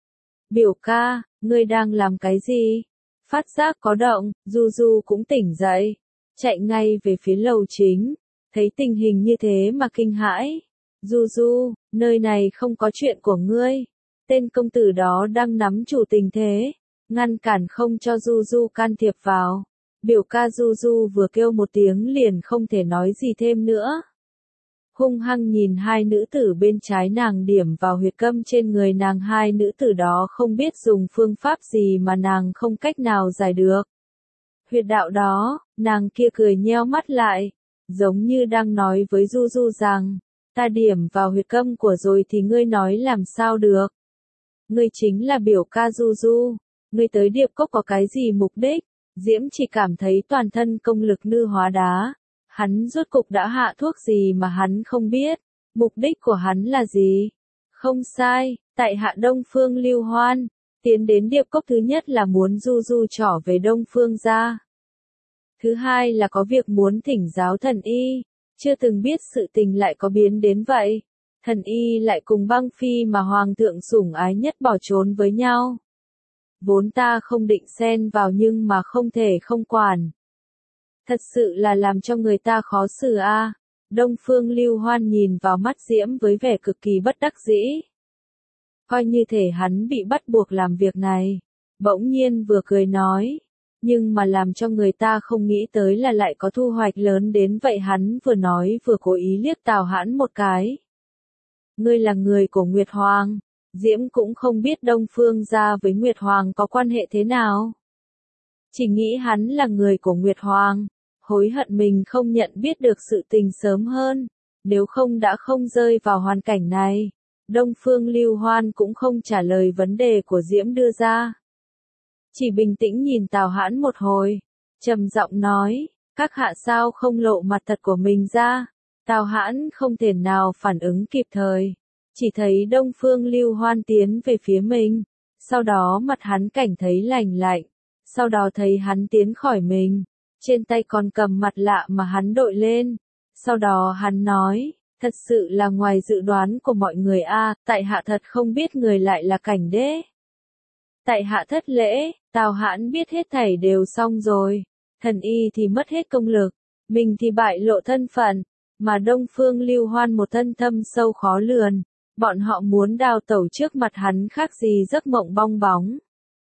Biểu ca, ngươi đang làm cái gì? Phát giác có động, Du Du cũng tỉnh dậy, chạy ngay về phía lầu chính, thấy tình hình như thế mà kinh hãi. Du Du, nơi này không có chuyện của ngươi. Tên công tử đó đang nắm chủ tình thế, ngăn cản không cho Du Du can thiệp vào. Biểu ca Du Du vừa kêu một tiếng liền không thể nói gì thêm nữa. Hung hăng nhìn hai nữ tử bên trái nàng điểm vào huyệt câm trên người nàng, hai nữ tử đó không biết dùng phương pháp gì mà nàng không cách nào giải được. Huyệt đạo đó, nàng kia cười nheo mắt lại, giống như đang nói với Du Du rằng, ta điểm vào huyệt câm của rồi thì ngươi nói làm sao được. Ngươi chính là biểu ca Du Du, ngươi tới Điệp Cốc có cái gì mục đích? Diễm chỉ cảm thấy toàn thân công lực như hóa đá. Hắn rốt cục đã hạ thuốc gì mà hắn không biết, mục đích của hắn là gì? Không sai, tại hạ Đông Phương Lưu Hoan, tiến đến Điệp Cốc thứ nhất là muốn Du Du trỏ về Đông Phương gia. Thứ hai là có việc muốn thỉnh giáo thần y, chưa từng biết sự tình lại có biến đến vậy. Thần y lại cùng Băng Phi mà Hoàng thượng sủng ái nhất bỏ trốn với nhau. Vốn ta không định xen vào nhưng mà không thể không quản. Thật sự là làm cho người ta khó xử a. À. Đông Phương Lưu Hoan nhìn vào mắt Diễm với vẻ cực kỳ bất đắc dĩ. Coi như thể hắn bị bắt buộc làm việc này. Bỗng nhiên vừa cười nói. Nhưng mà làm cho người ta không nghĩ tới là lại có thu hoạch lớn đến vậy. Hắn vừa nói vừa cố ý liếc Tào Hãn một cái. Ngươi là người của Nguyệt Hoàng. Diễm cũng không biết Đông Phương gia với Nguyệt Hoàng có quan hệ thế nào. Chỉ nghĩ hắn là người của Nguyệt Hoàng. Hối hận mình không nhận biết được sự tình sớm hơn, nếu không đã không rơi vào hoàn cảnh này. Đông Phương Lưu Hoan cũng không trả lời vấn đề của Diễm đưa ra. Chỉ bình tĩnh nhìn Tào Hãn một hồi, trầm giọng nói, các hạ sao không lộ mặt thật của mình ra. Tào Hãn không thể nào phản ứng kịp thời, chỉ thấy Đông Phương Lưu Hoan tiến về phía mình, sau đó mặt hắn cảnh thấy lành lạnh, sau đó thấy hắn tiến khỏi mình. Trên tay còn cầm mặt lạ mà hắn đội lên. Sau đó hắn nói, thật sự là ngoài dự đoán của mọi người a, à, tại hạ thật không biết người lại là Cảnh đế. Tại hạ thất lễ, Tào Hãn biết hết thảy đều xong rồi. Thần y thì mất hết công lực, mình thì bại lộ thân phận, mà Đông Phương Lưu Hoan một thân thâm sâu khó lường. Bọn họ muốn đào tẩu trước mặt hắn khác gì giấc mộng bong bóng.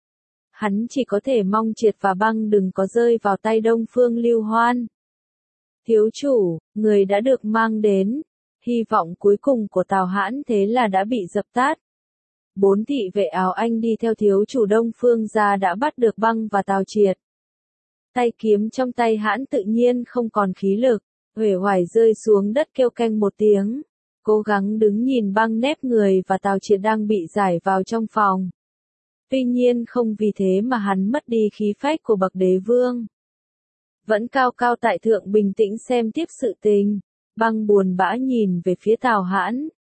Hắn chỉ có thể mong Triệt và Băng đừng có rơi vào tay Đông Phương Lưu Hoan. Thiếu chủ, người đã được mang đến. Hy vọng cuối cùng của Tào Hãn thế là đã bị dập tắt. Bốn thị vệ áo anh đi theo thiếu chủ Đông Phương gia đã bắt được Băng và Tào Triệt. Tay kiếm trong tay Hãn tự nhiên không còn khí lực, uể oải rơi xuống đất kêu canh một tiếng. Cố gắng đứng nhìn Băng nép người và Tào Triệt đang bị giải vào trong phòng. Tuy nhiên không vì thế mà hắn mất đi khí phách của bậc đế vương. Vẫn cao cao tại thượng bình tĩnh xem tiếp sự tình. Băng buồn bã nhìn về phía Tào Hãn,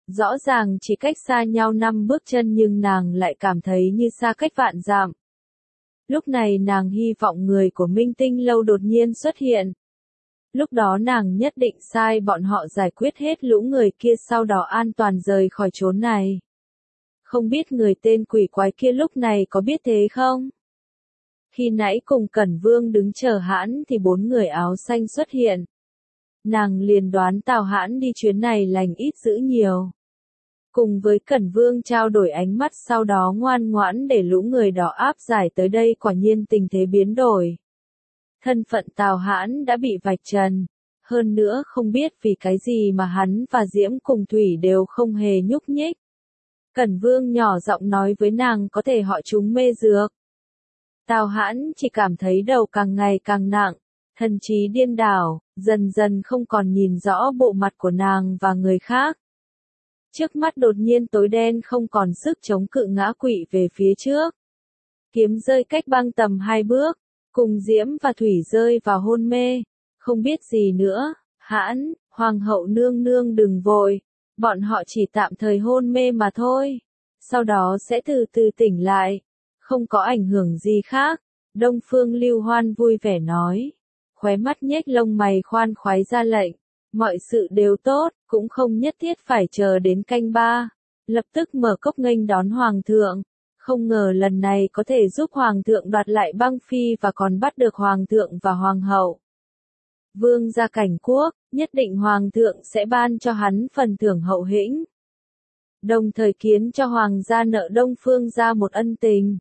Rõ ràng chỉ cách xa nhau năm bước chân nhưng nàng lại cảm thấy như xa cách vạn dặm. Lúc này nàng hy vọng người của Minh Tinh Lâu đột nhiên xuất hiện. Lúc đó nàng nhất định sai bọn họ giải quyết hết lũ người kia sau đó an toàn rời khỏi chốn này. Không biết người tên quỷ quái kia lúc này có biết thế không? Khi nãy cùng Cẩn Vương đứng chờ hãn thì bốn người áo xanh xuất hiện. Nàng liền đoán Tào Hãn đi chuyến này lành ít dữ nhiều. Cùng với Cẩn Vương trao đổi ánh mắt sau đó ngoan ngoãn để lũ người đó áp giải tới đây, quả nhiên tình thế biến đổi. Thân phận Tào Hãn đã bị vạch trần. Hơn nữa không biết vì cái gì mà hắn và Diễm Cùng Thủy đều không hề nhúc nhích. Cẩn Vương nhỏ giọng nói với nàng có thể họ chúng mê dược. Tào Hãn chỉ cảm thấy đầu càng ngày càng nặng, thần trí điên đảo, dần dần không còn nhìn rõ bộ mặt của nàng và người khác. Trước mắt đột nhiên tối đen không còn sức chống cự ngã quỵ về phía trước. Kiếm rơi cách băng tầm hai bước, cùng Diễm và Thủy rơi vào hôn mê, không biết gì nữa. Hãn, Hoàng hậu nương nương đừng vội, bọn họ chỉ tạm thời hôn mê mà thôi, sau đó sẽ từ từ tỉnh lại, không có ảnh hưởng gì khác. Đông Phương Lưu Hoan vui vẻ nói, khóe mắt nhếch lông mày khoan khoái ra lệnh, mọi sự đều tốt, cũng không nhất thiết phải chờ đến canh ba, lập tức mở cốc nghênh đón Hoàng thượng. Không ngờ lần này có thể giúp Hoàng thượng đoạt lại băng phi và còn bắt được Hoàng thượng và Hoàng hậu. Vương gia Cảnh Quốc, nhất định Hoàng thượng sẽ ban cho hắn phần thưởng hậu hĩnh. Đồng thời khiến cho Hoàng gia nợ Đông Phương gia một ân tình.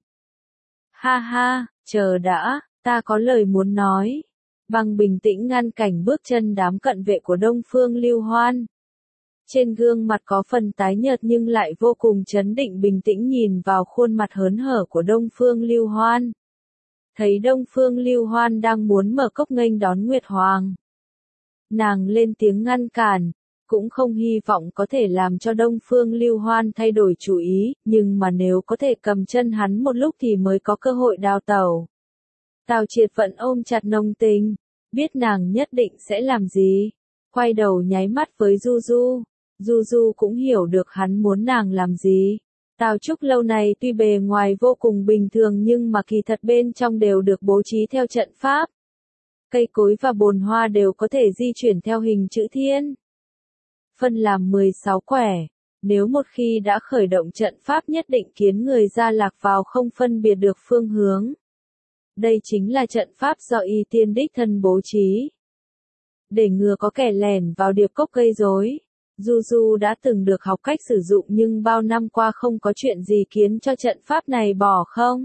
Ha ha, chờ đã, ta có lời muốn nói. Băng bình tĩnh ngăn cảnh bước chân đám cận vệ của Đông Phương Lưu Hoan. Trên gương mặt có phần tái nhợt nhưng lại vô cùng trấn định bình tĩnh nhìn vào khuôn mặt hớn hở của Đông Phương Lưu Hoan. Thấy Đông Phương Lưu Hoan đang muốn mở cốc nghênh đón Nguyệt Hoàng. Nàng lên tiếng ngăn cản, cũng không hy vọng có thể làm cho Đông Phương Lưu Hoan thay đổi chủ ý, nhưng mà nếu có thể cầm chân hắn một lúc thì mới có cơ hội đào tẩu. Tào Triệt vẫn ôm chặt Nông Tình, biết nàng nhất định sẽ làm gì. Quay đầu nháy mắt với Du Du. Du Du cũng hiểu được hắn muốn nàng làm gì. Tào Trúc lâu này tuy bề ngoài vô cùng bình thường nhưng mà kỳ thật bên trong đều được bố trí theo trận pháp. Cây cối và bồn hoa đều có thể di chuyển theo hình chữ thiên. Phân làm mười sáu quẻ, nếu một khi đã khởi động trận pháp nhất định khiến người ra lạc vào không phân biệt được phương hướng. Đây chính là trận pháp do Y Tiên đích thân bố trí. Để ngừa có kẻ lẻn vào điệp cốc gây rối. Du Du đã từng được học cách sử dụng nhưng bao năm qua không có chuyện gì khiến cho trận pháp này bỏ không.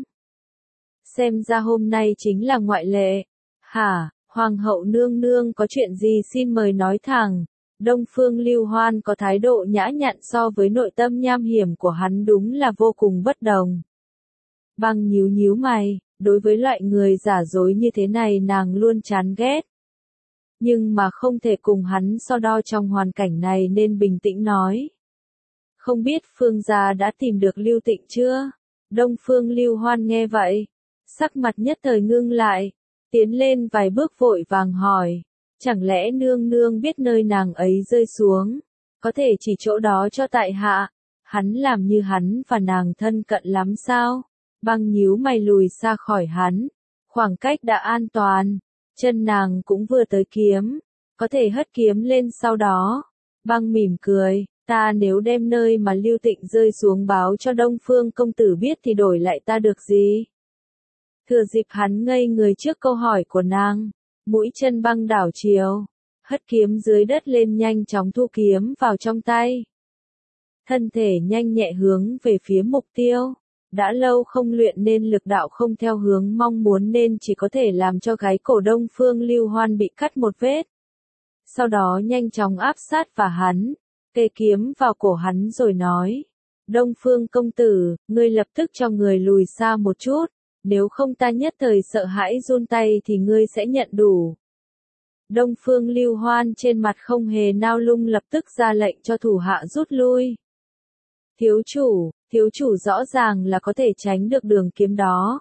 Xem ra hôm nay chính là ngoại lệ. Hả, Hoàng hậu nương nương có chuyện gì xin mời nói thẳng. Đông Phương Lưu Hoan có thái độ nhã nhặn so với nội tâm nham hiểm của hắn đúng là vô cùng bất đồng. Băng nhíu nhíu mày, đối với loại người giả dối như thế này nàng luôn chán ghét. Nhưng mà không thể cùng hắn so đo trong hoàn cảnh này nên bình tĩnh nói. Không biết Phương gia đã tìm được Lưu Tịnh chưa? Đông Phương Lưu Hoan nghe vậy, sắc mặt nhất thời ngưng lại, tiến lên vài bước vội vàng hỏi, chẳng lẽ nương nương biết nơi nàng ấy rơi xuống, có thể chỉ chỗ đó cho tại hạ, hắn làm như hắn và nàng thân cận lắm sao? Băng nhíu mày lùi xa khỏi hắn, khoảng cách đã an toàn. Chân nàng cũng vừa tới kiếm, có thể hất kiếm lên sau đó. Băng mỉm cười, ta nếu đem nơi mà Lưu Tịnh rơi xuống báo cho Đông Phương công tử biết thì đổi lại ta được gì? Thừa dịp hắn ngây người trước câu hỏi của nàng, mũi chân băng đảo chiều, hất kiếm dưới đất lên nhanh chóng thu kiếm vào trong tay. Thân thể nhanh nhẹ hướng về phía mục tiêu. Đã lâu không luyện nên lực đạo không theo hướng mong muốn nên chỉ có thể làm cho gáy cổ Đông Phương Lưu Hoan bị cắt một vết. Sau đó nhanh chóng áp sát vào hắn, kề kiếm vào cổ hắn rồi nói. Đông Phương công tử, ngươi lập tức cho người lùi xa một chút, nếu không ta nhất thời sợ hãi run tay thì ngươi sẽ nhận đủ. Đông Phương Lưu Hoan trên mặt không hề nao lung lập tức ra lệnh cho thủ hạ rút lui. Thiếu chủ, thiếu chủ rõ ràng là có thể tránh được đường kiếm đó.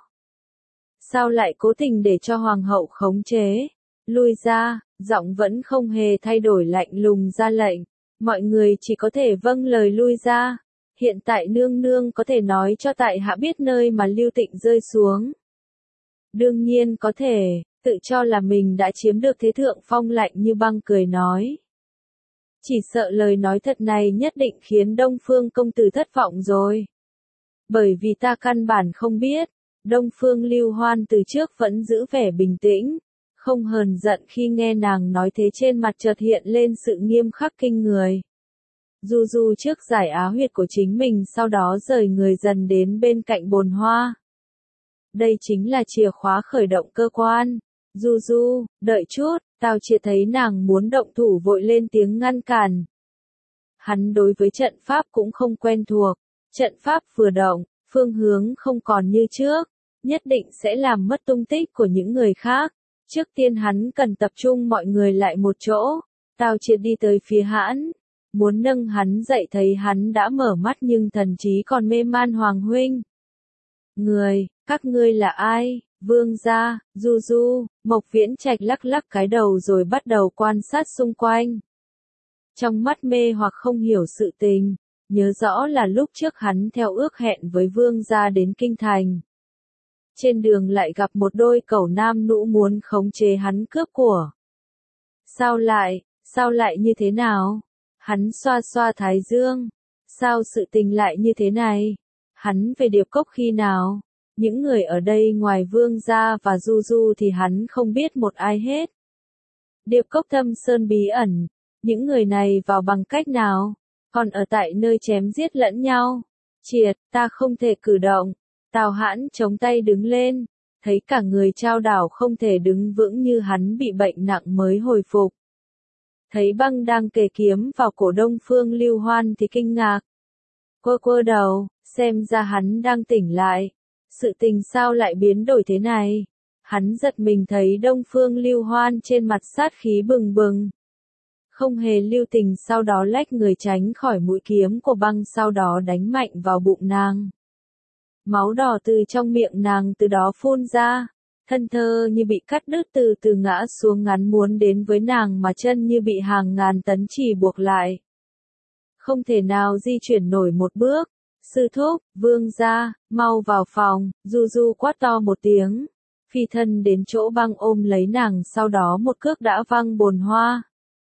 Sao lại cố tình để cho hoàng hậu khống chế? Lui ra, giọng vẫn không hề thay đổi lạnh lùng ra lệnh. Mọi người chỉ có thể vâng lời lui ra. Hiện tại nương nương có thể nói cho tại hạ biết nơi mà Lưu Tịnh rơi xuống. Đương nhiên có thể, tự cho là mình đã chiếm được thế thượng phong lạnh như băng cười nói. Chỉ sợ lời nói thật này nhất định khiến Đông Phương công tử thất vọng rồi. Bởi vì ta căn bản không biết, Đông Phương Lưu Hoan từ trước vẫn giữ vẻ bình tĩnh, không hờn giận khi nghe nàng nói thế, trên mặt chợt hiện lên sự nghiêm khắc kinh người. Du Du trước giải á huyệt của chính mình, sau đó rời người dần đến bên cạnh bồn hoa. Đây chính là chìa khóa khởi động cơ quan. Du Du, đợi chút, Tào Triệt thấy nàng muốn động thủ vội lên tiếng ngăn cản. Hắn đối với trận pháp cũng không quen thuộc, trận pháp vừa động, phương hướng không còn như trước, nhất định sẽ làm mất tung tích của những người khác. Trước tiên hắn cần tập trung mọi người lại một chỗ. Tào Triệt đi tới phía hắn, muốn nâng hắn dậy, thấy hắn đã mở mắt nhưng thần trí còn mê man. Hoàng huynh. Người, các ngươi là ai? Vương gia, Du Du, Mộc Viễn Trạch lắc lắc cái đầu rồi bắt đầu quan sát xung quanh. Trong mắt mê hoặc không hiểu sự tình, nhớ rõ là lúc trước hắn theo ước hẹn với vương gia đến kinh thành. Trên đường lại gặp một đôi cẩu nam nữ muốn khống chế hắn cướp của. Sao lại, sao lại như thế nào? Hắn xoa xoa thái dương. Sao sự tình lại như thế này? Hắn về Điệp Cốc khi nào? Những người ở đây ngoài vương gia và Du Du thì hắn không biết một ai hết. Điệp Cốc thâm sơn bí ẩn, những người này vào bằng cách nào? Còn ở tại nơi chém giết lẫn nhau. Triệt, ta không thể cử động. Tào Hãn chống tay đứng lên, thấy cả người trao đảo không thể đứng vững như hắn bị bệnh nặng mới hồi phục. Thấy băng đang kề kiếm vào cổ Đông Phương Lưu Hoan thì kinh ngạc. Quơ quơ đầu, xem ra hắn đang tỉnh lại. Sự tình sao lại biến đổi thế này? Hắn giật mình thấy Đông Phương Lưu Hoan trên mặt sát khí bừng bừng. Không hề lưu tình, sau đó lách người tránh khỏi mũi kiếm của băng, sau đó đánh mạnh vào bụng nàng. Máu đỏ từ trong miệng nàng từ đó phun ra, thân thơ như bị cắt đứt từ từ ngã xuống, ngắn muốn đến với nàng mà chân như bị hàng ngàn tấn chì buộc lại. Không thể nào di chuyển nổi một bước. Sư thúc, vương gia, mau vào phòng. Du Du quát to một tiếng, phi thân đến chỗ băng ôm lấy nàng, sau đó một cước đã văng bồn hoa.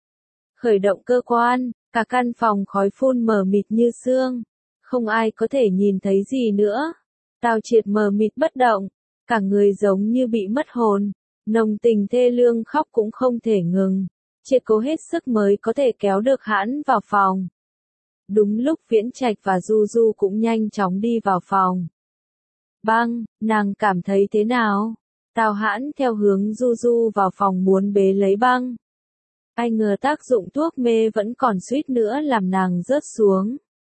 Khởi động cơ quan, cả căn phòng khói phun mờ mịt như sương, không ai có thể nhìn thấy gì nữa. Tào Triệt mờ mịt bất động, cả người giống như bị mất hồn, nồng tình thê lương khóc cũng không thể ngừng. Triệt cố hết sức mới có thể kéo được hắn vào phòng. Đúng lúc Viễn Trạch và Du Du cũng nhanh chóng đi vào phòng. Băng, nàng cảm thấy thế nào? Tào Hãn theo hướng Du Du vào phòng muốn bế lấy băng. Ai ngờ tác dụng thuốc mê vẫn còn suýt nữa làm nàng rớt xuống.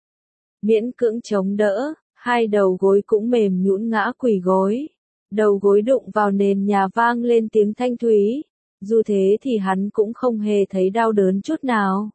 Miễn cưỡng chống đỡ, hai đầu gối cũng mềm nhũn ngã quỳ gối. Đầu gối đụng vào nền nhà vang lên tiếng thanh thúy. Dù thế thì hắn cũng không hề thấy đau đớn chút nào.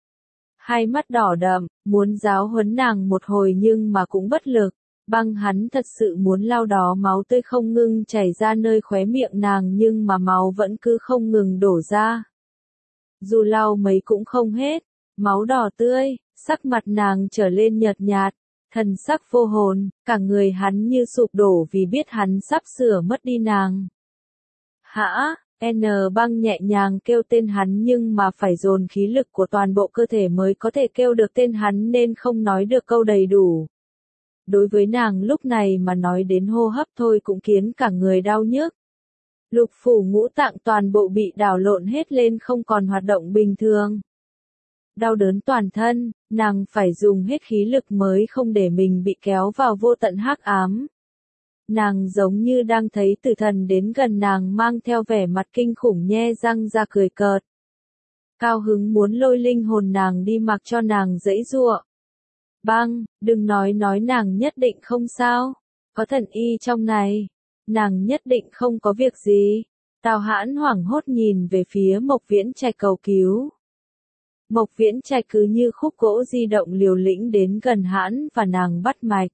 Hai mắt đỏ đậm, muốn giáo huấn nàng một hồi nhưng mà cũng bất lực. Băng hắn thật sự muốn lau đó máu tươi không ngừng chảy ra nơi khóe miệng nàng, nhưng mà máu vẫn cứ không ngừng đổ ra. Dù lau mấy cũng không hết, máu đỏ tươi, sắc mặt nàng trở lên nhợt nhạt, thần sắc vô hồn, cả người hắn như sụp đổ vì biết hắn sắp sửa mất đi nàng. Hả? N Băng nhẹ nhàng kêu tên hắn nhưng mà phải dồn khí lực của toàn bộ cơ thể mới có thể kêu được tên hắn nên không nói được câu đầy đủ. Đối với nàng lúc này mà nói đến hô hấp thôi cũng khiến cả người đau nhức. Lục phủ ngũ tạng toàn bộ bị đảo lộn hết lên, không còn hoạt động bình thường. Đau đớn toàn thân, nàng phải dùng hết khí lực mới không để mình bị kéo vào vô tận hắc ám. Nàng giống như đang thấy tử thần đến gần nàng, mang theo vẻ mặt kinh khủng nhe răng ra cười cợt. Cao hứng muốn lôi linh hồn nàng đi, mặc cho nàng giãy giụa. Băng, đừng nói nói nàng nhất định không sao. Có thần y trong này. Nàng nhất định không có việc gì. Tào Hãn hoảng hốt nhìn về phía Mộc Viễn Trạch cầu cứu. Mộc Viễn Trạch cứ như khúc gỗ di động liều lĩnh đến gần Hãn và nàng bắt mạch.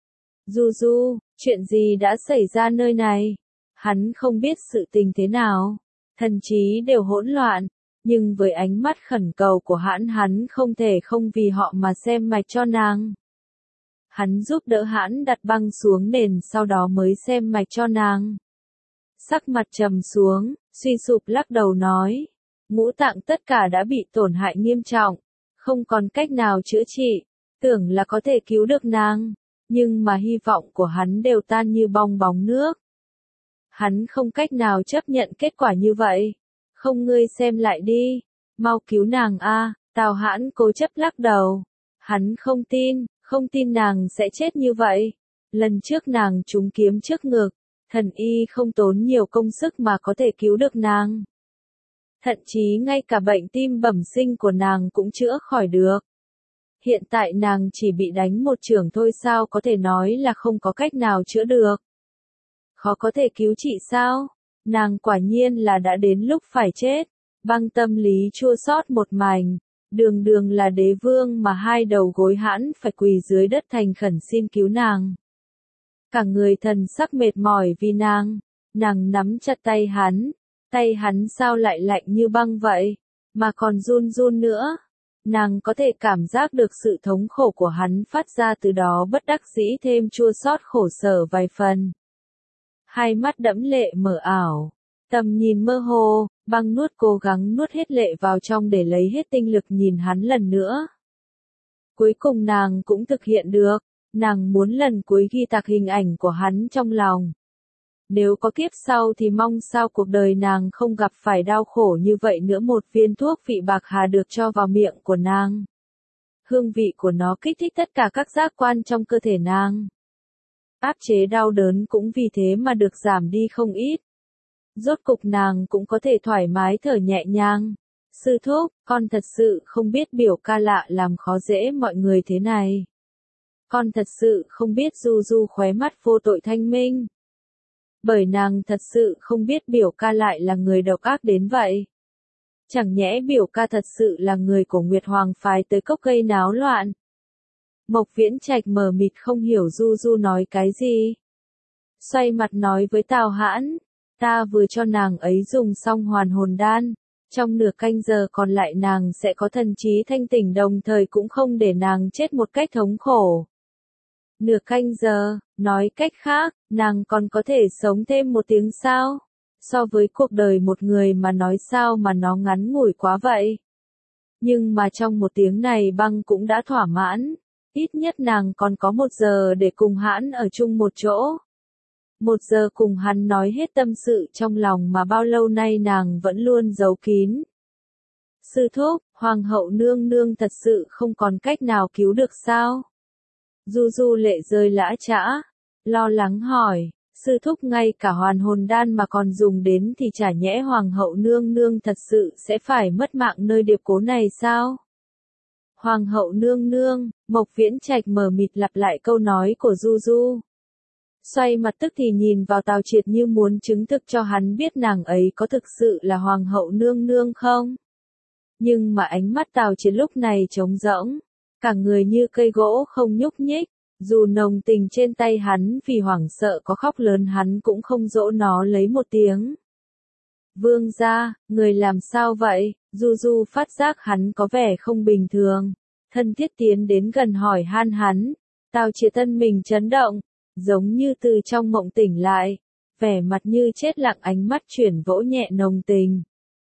Du Du, chuyện gì đã xảy ra nơi này? Hắn không biết sự tình thế nào. Thần trí đều hỗn loạn. Nhưng với ánh mắt khẩn cầu của hãn, hắn không thể không vì họ mà xem mạch cho nàng. Hắn giúp đỡ hãn đặt băng xuống nền, sau đó mới xem mạch cho nàng. Sắc mặt trầm xuống, suy sụp lắc đầu nói, ngũ tạng tất cả đã bị tổn hại nghiêm trọng, không còn cách nào chữa trị, tưởng là có thể cứu được nàng, nhưng mà hy vọng của hắn đều tan như bong bóng nước. Hắn không cách nào chấp nhận kết quả như vậy. Không, ngươi xem lại đi, mau cứu nàng a. Tào Hãn cố chấp lắc đầu. Hắn không tin, không tin nàng sẽ chết như vậy. Lần trước nàng trúng kiếm trước ngực, thần y không tốn nhiều công sức mà có thể cứu được nàng. Thậm chí ngay cả bệnh tim bẩm sinh của nàng cũng chữa khỏi được. Hiện tại nàng chỉ bị đánh một chưởng thôi, sao có thể nói là không có cách nào chữa được. Khó có thể cứu trị sao? Nàng quả nhiên là đã đến lúc phải chết. Băng tâm lý chua xót một mảnh. Đường đường là đế vương mà hai đầu gối hãn phải quỳ dưới đất thành khẩn xin cứu nàng. Cả người thần sắc mệt mỏi vì nàng. Nàng nắm chặt tay hắn. Tay hắn sao lại lạnh như băng vậy? Mà còn run run nữa. Nàng có thể cảm giác được sự thống khổ của hắn phát ra từ đó, bất đắc dĩ thêm chua xót khổ sở vài phần. Hai mắt đẫm lệ mờ ảo, tầm nhìn mơ hồ, băng nuốt cố gắng nuốt hết lệ vào trong để lấy hết tinh lực nhìn hắn lần nữa. Cuối cùng nàng cũng thực hiện được, nàng muốn lần cuối ghi tạc hình ảnh của hắn trong lòng. Nếu có kiếp sau thì mong sao cuộc đời nàng không gặp phải đau khổ như vậy nữa. Một viên thuốc vị bạc hà được cho vào miệng của nàng. Hương vị của nó kích thích tất cả các giác quan trong cơ thể nàng. Áp chế đau đớn cũng vì thế mà được giảm đi không ít. Rốt cục nàng cũng có thể thoải mái thở nhẹ nhàng. Sư thúc, con thật sự không biết biểu ca lạ làm khó dễ mọi người thế này. Con thật sự không biết Du Du khóe mắt vô tội thanh minh. Bởi nàng thật sự không biết biểu ca lại là người độc ác đến vậy. Chẳng nhẽ biểu ca thật sự là người của Nguyệt Hoàng phái tới cốc gây náo loạn. Mộc Viễn Trạch mờ mịt không hiểu Du Du nói cái gì. Xoay mặt nói với Tào Hãn, ta vừa cho nàng ấy dùng xong hoàn hồn đan. Trong nửa canh giờ còn lại nàng sẽ có thần trí thanh tỉnh, đồng thời cũng không để nàng chết một cách thống khổ. Nửa canh giờ, nói cách khác, nàng còn có thể sống thêm một tiếng sao? So với cuộc đời một người mà nói sao mà nó ngắn ngủi quá vậy? Nhưng mà trong một tiếng này băng cũng đã thỏa mãn. Ít nhất nàng còn có một giờ để cùng hắn ở chung một chỗ. Một giờ cùng hắn nói hết tâm sự trong lòng mà bao lâu nay nàng vẫn luôn giấu kín. Sư thúc, Hoàng hậu nương nương thật sự không còn cách nào cứu được sao? Du Du lệ rơi lã chã, lo lắng hỏi, sư thúc ngay cả hoàn hồn đan mà còn dùng đến thì chả nhẽ Hoàng hậu nương nương thật sự sẽ phải mất mạng nơi điệp cố này sao? Hoàng hậu nương nương, Mộc Viễn Trạch mờ mịt lặp lại câu nói của Du Du. Xoay mặt tức thì nhìn vào Tào Triệt như muốn chứng thực cho hắn biết nàng ấy có thực sự là Hoàng hậu nương nương không? Nhưng mà ánh mắt Tào Triệt lúc này trống rỗng. Cả người như cây gỗ không nhúc nhích, dù nồng tình trên tay hắn vì hoảng sợ có khóc lớn hắn cũng không dỗ nó lấy một tiếng. Vương gia, người làm sao vậy? Du Du phát giác hắn có vẻ không bình thường, thân thiết tiến đến gần hỏi han hắn. Tào Triệt thân mình chấn động, giống như từ trong mộng tỉnh lại, vẻ mặt như chết lặng, ánh mắt chuyển vỗ nhẹ nồng tình.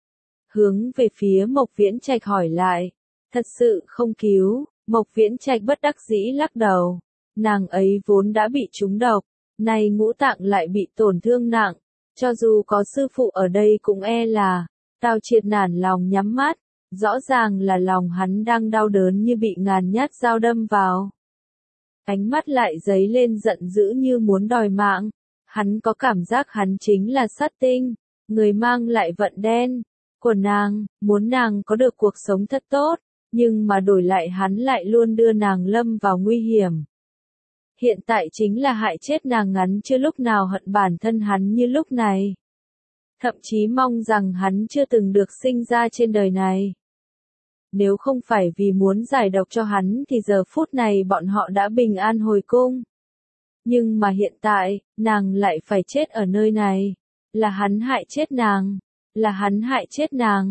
Hướng về phía Mộc Viễn Trạch hỏi lại, thật sự không cứu? Mộc Viễn Trạch bất đắc dĩ lắc đầu, nàng ấy vốn đã bị trúng độc, nay ngũ tạng lại bị tổn thương nặng, cho dù có sư phụ ở đây cũng e là. Tào Triệt nản lòng nhắm mắt, rõ ràng là lòng hắn đang đau đớn như bị ngàn nhát dao đâm vào. Ánh mắt lại dấy lên giận dữ như muốn đòi mạng, hắn có cảm giác hắn chính là sát tinh, người mang lại vận đen của nàng, muốn nàng có được cuộc sống thật tốt. Nhưng mà đổi lại hắn lại luôn đưa nàng lâm vào nguy hiểm. Hiện tại chính là hại chết nàng, ngắn chưa lúc nào hận bản thân hắn như lúc này. Thậm chí mong rằng hắn chưa từng được sinh ra trên đời này. Nếu không phải vì muốn giải độc cho hắn thì giờ phút này bọn họ đã bình an hồi cung. Nhưng mà hiện tại, nàng lại phải chết ở nơi này. Là hắn hại chết nàng. Là hắn hại chết nàng.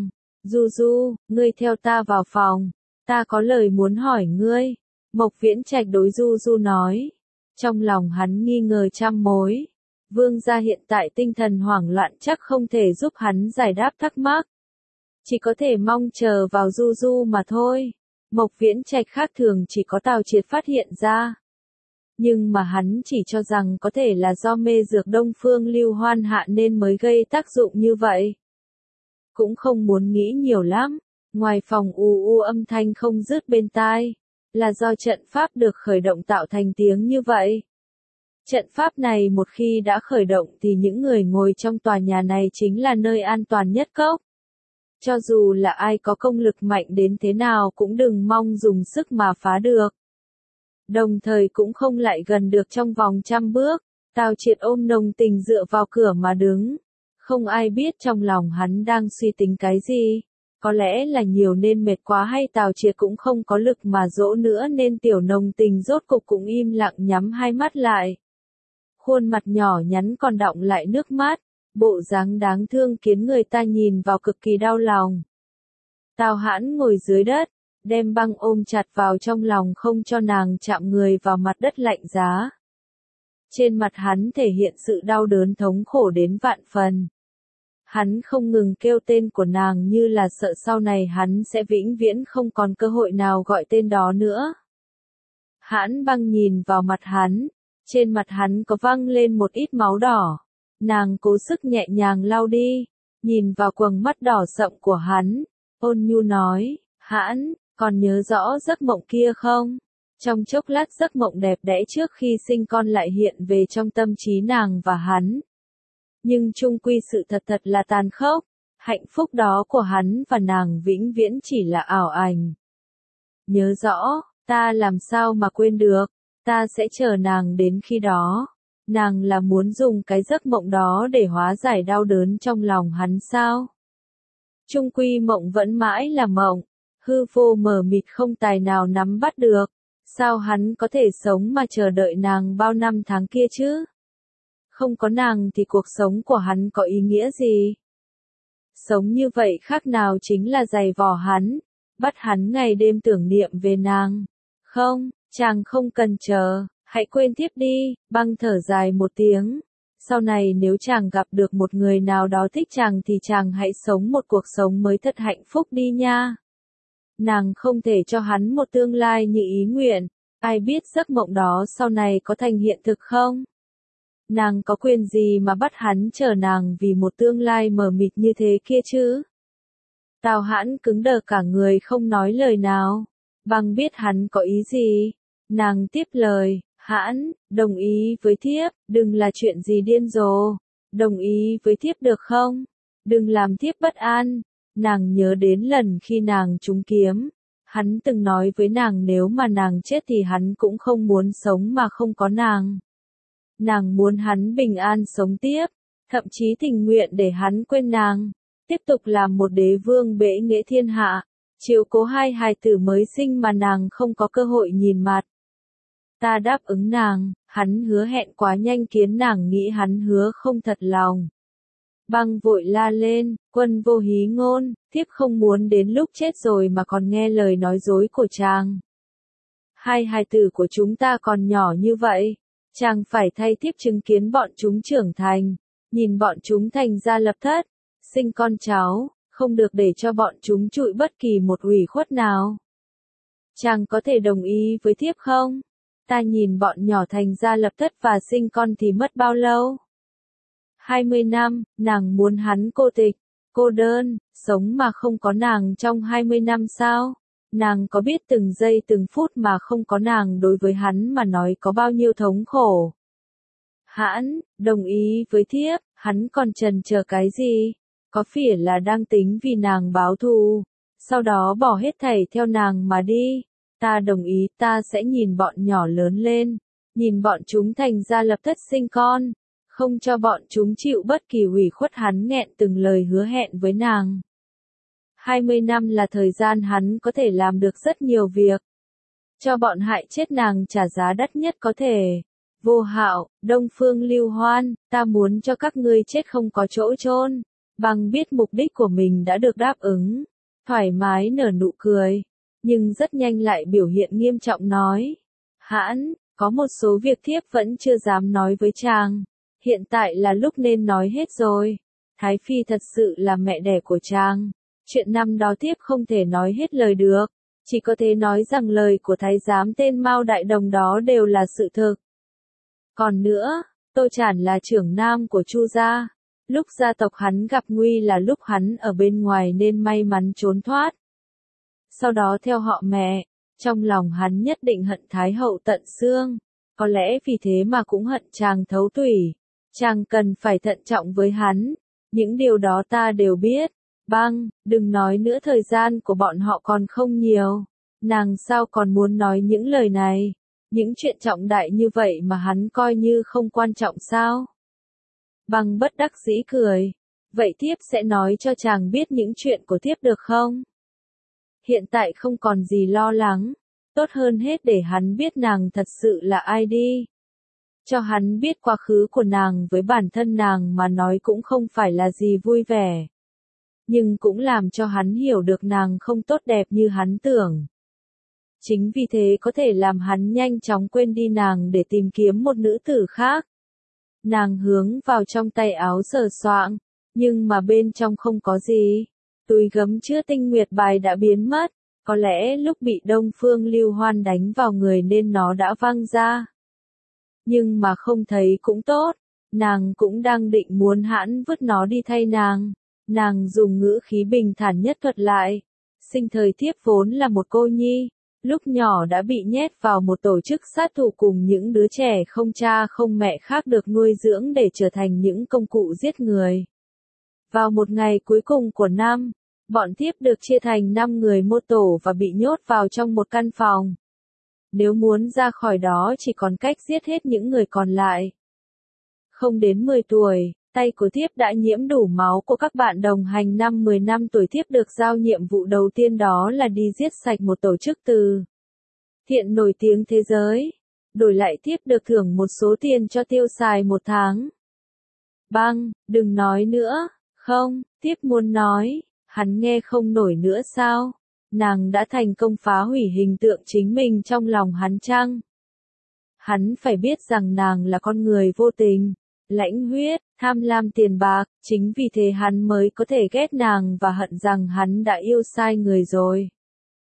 Du Du, ngươi theo ta vào phòng, ta có lời muốn hỏi ngươi. Mộc Viễn Trạch đối Du Du nói. Trong lòng hắn nghi ngờ trăm mối. Vương gia hiện tại tinh thần hoảng loạn chắc không thể giúp hắn giải đáp thắc mắc. Chỉ có thể mong chờ vào Du Du mà thôi. Mộc Viễn Trạch khác thường chỉ có Tào Triệt phát hiện ra. Nhưng mà hắn chỉ cho rằng có thể là do mê dược Đông Phương Lưu Hoan hạ nên mới gây tác dụng như vậy. Cũng không muốn nghĩ nhiều lắm. Ngoài phòng ù u âm thanh không dứt bên tai. Là do trận pháp được khởi động tạo thành tiếng như vậy. Trận pháp này một khi đã khởi động thì những người ngồi trong tòa nhà này chính là nơi an toàn nhất cốc. Cho dù là ai có công lực mạnh đến thế nào cũng đừng mong dùng sức mà phá được. Đồng thời cũng không lại gần được trong vòng trăm bước. Tào Triệt ôm nồng tình dựa vào cửa mà đứng. Không ai biết trong lòng hắn đang suy tính cái gì. Có lẽ là nhiều nên mệt quá hay Tào Triệt cũng không có lực mà dỗ nữa nên tiểu nồng tình rốt cục cũng im lặng nhắm hai mắt lại. Khuôn mặt nhỏ nhắn còn đọng lại nước mắt, bộ dáng đáng thương khiến người ta nhìn vào cực kỳ đau lòng. Tào Hãn ngồi dưới đất, đem băng ôm chặt vào trong lòng không cho nàng chạm người vào mặt đất lạnh giá. Trên mặt hắn thể hiện sự đau đớn thống khổ đến vạn phần. Hắn không ngừng kêu tên của nàng như là sợ sau này hắn sẽ vĩnh viễn không còn cơ hội nào gọi tên đó nữa. Hãn băng nhìn vào mặt hắn, trên mặt hắn có văng lên một ít máu đỏ. Nàng cố sức nhẹ nhàng lau đi, nhìn vào quầng mắt đỏ sậm của hắn, ôn nhu nói, Hãn, còn nhớ rõ giấc mộng kia không? Trong chốc lát giấc mộng đẹp đẽ trước khi sinh con lại hiện về trong tâm trí nàng và hắn. Nhưng chung quy sự thật thật là tàn khốc, hạnh phúc đó của hắn và nàng vĩnh viễn chỉ là ảo ảnh. Nhớ rõ, ta làm sao mà quên được, ta sẽ chờ nàng đến khi đó. Nàng là muốn dùng cái giấc mộng đó để hóa giải đau đớn trong lòng hắn sao? Chung quy mộng vẫn mãi là mộng, hư vô mờ mịt không tài nào nắm bắt được, sao hắn có thể sống mà chờ đợi nàng bao năm tháng kia chứ? Không có nàng thì cuộc sống của hắn có ý nghĩa gì? Sống như vậy khác nào chính là giày vò hắn, bắt hắn ngày đêm tưởng niệm về nàng. Không, chàng không cần chờ, hãy quên tiếp đi, băng thở dài một tiếng. Sau này nếu chàng gặp được một người nào đó thích chàng thì chàng hãy sống một cuộc sống mới thật hạnh phúc đi nha. Nàng không thể cho hắn một tương lai như ý nguyện, ai biết giấc mộng đó sau này có thành hiện thực không? Nàng có quyền gì mà bắt hắn chờ nàng vì một tương lai mờ mịt như thế kia chứ? Tào Hãn cứng đờ cả người không nói lời nào. Băng biết hắn có ý gì. Nàng tiếp lời, Hãn, đồng ý với thiếp, đừng là chuyện gì điên rồ. Đồng ý với thiếp được không? Đừng làm thiếp bất an. Nàng nhớ đến lần khi nàng trúng kiếm. Hắn từng nói với nàng nếu mà nàng chết thì hắn cũng không muốn sống mà không có nàng. Nàng muốn hắn bình an sống tiếp, thậm chí tình nguyện để hắn quên nàng, tiếp tục làm một đế vương bệ nghệ thiên hạ, chiếu cố hai hài tử mới sinh mà nàng không có cơ hội nhìn mặt. Ta đáp ứng nàng, hắn hứa hẹn quá nhanh khiến nàng nghĩ hắn hứa không thật lòng. Băng vội la lên, Quân vô hí ngôn, thiếp không muốn đến lúc chết rồi mà còn nghe lời nói dối của chàng. Hai hài tử của chúng ta còn nhỏ như vậy. Chàng phải thay thiếp chứng kiến bọn chúng trưởng thành, nhìn bọn chúng thành gia lập thất, sinh con cháu, không được để cho bọn chúng chịu bất kỳ một ủy khuất nào. Chàng có thể đồng ý với thiếp không? Ta nhìn bọn nhỏ thành gia lập thất và sinh con thì mất bao lâu? hai mươi năm, nàng muốn hắn cô tịch, cô đơn, sống mà không có nàng trong hai mươi năm sao? Nàng có biết từng giây từng phút mà không có nàng đối với hắn mà nói có bao nhiêu thống khổ. Hãn, đồng ý với thiếp, hắn còn chần chờ cái gì? Có phải là đang tính vì nàng báo thù, sau đó bỏ hết thảy theo nàng mà đi? Ta đồng ý, ta sẽ nhìn bọn nhỏ lớn lên, nhìn bọn chúng thành gia lập thất sinh con, không cho bọn chúng chịu bất kỳ ủy khuất. Hắn nghẹn từng lời hứa hẹn với nàng. hai mươi năm là thời gian hắn có thể làm được rất nhiều việc. Cho bọn hại chết nàng trả giá đắt nhất có thể. Vô Hạo, Đông Phương Lưu Hoan, ta muốn cho các ngươi chết không có chỗ chôn. Băng biết mục đích của mình đã được đáp ứng. thoải mái nở nụ cười, nhưng rất nhanh lại biểu hiện nghiêm trọng nói. Hãn, có một số việc thiếp vẫn chưa dám nói với chàng. Hiện tại là lúc nên nói hết rồi. Thái Phi thật sự là mẹ đẻ của chàng. Chuyện năm đó thiếp không thể nói hết lời được. Chỉ có thể nói rằng lời của thái giám tên Mao Đại Đồng đó đều là sự thực. Còn nữa, Tô Chản là trưởng nam của Chu gia. Lúc gia tộc hắn gặp nguy là lúc hắn ở bên ngoài nên may mắn trốn thoát. Sau đó theo họ mẹ, trong lòng hắn nhất định hận Thái hậu tận xương. Có lẽ vì thế mà cũng hận chàng thấu tủy. Chàng cần phải thận trọng với hắn. Những điều đó ta đều biết. Băng, đừng nói nữa, thời gian của bọn họ còn không nhiều. Nàng sao còn muốn nói những lời này? Những chuyện trọng đại như vậy mà hắn coi như không quan trọng sao? Băng bất đắc dĩ cười. Vậy thiếp sẽ nói cho chàng biết những chuyện của thiếp được không? Hiện tại không còn gì lo lắng. Tốt hơn hết để hắn biết nàng thật sự là ai đi. Cho hắn biết quá khứ của nàng với bản thân nàng mà nói cũng không phải là gì vui vẻ. Nhưng cũng làm cho hắn hiểu được nàng không tốt đẹp như hắn tưởng. Chính vì thế có thể làm hắn nhanh chóng quên đi nàng để tìm kiếm một nữ tử khác. Nàng hướng vào trong tay áo sờ soạng, nhưng mà bên trong không có gì. Túi gấm chứa tinh nguyệt bài đã biến mất, có lẽ lúc bị Đông Phương Lưu Hoan đánh vào người nên nó đã văng ra. Nhưng mà không thấy cũng tốt, nàng cũng đang định muốn hãn vứt nó đi thay nàng. Nàng dùng ngữ khí bình thản nhất thuật lại. Sinh thời thiếp vốn là một cô nhi, lúc nhỏ đã bị nhét vào một tổ chức sát thủ cùng những đứa trẻ không cha không mẹ khác được nuôi dưỡng để trở thành những công cụ giết người. Vào một ngày cuối cùng của năm, bọn thiếp được chia thành năm người một tổ và bị nhốt vào trong một căn phòng. Nếu muốn ra khỏi đó chỉ còn cách giết hết những người còn lại. Không đến mười tuổi, tay của thiếp đã nhiễm đủ máu của các bạn đồng hành. Năm mười năm tuổi thiếp được giao nhiệm vụ đầu tiên, đó là đi giết sạch một tổ chức từ thiện nổi tiếng thế giới. Đổi lại thiếp được thưởng một số tiền cho tiêu xài một tháng. Băng, đừng nói nữa. Không, thiếp muốn nói. Hắn nghe không nổi nữa sao? Nàng đã thành công phá hủy hình tượng chính mình trong lòng hắn chăng? Hắn phải biết rằng nàng là con người vô tình, lãnh huyết, tham lam tiền bạc, chính vì thế hắn mới có thể ghét nàng và hận rằng hắn đã yêu sai người rồi.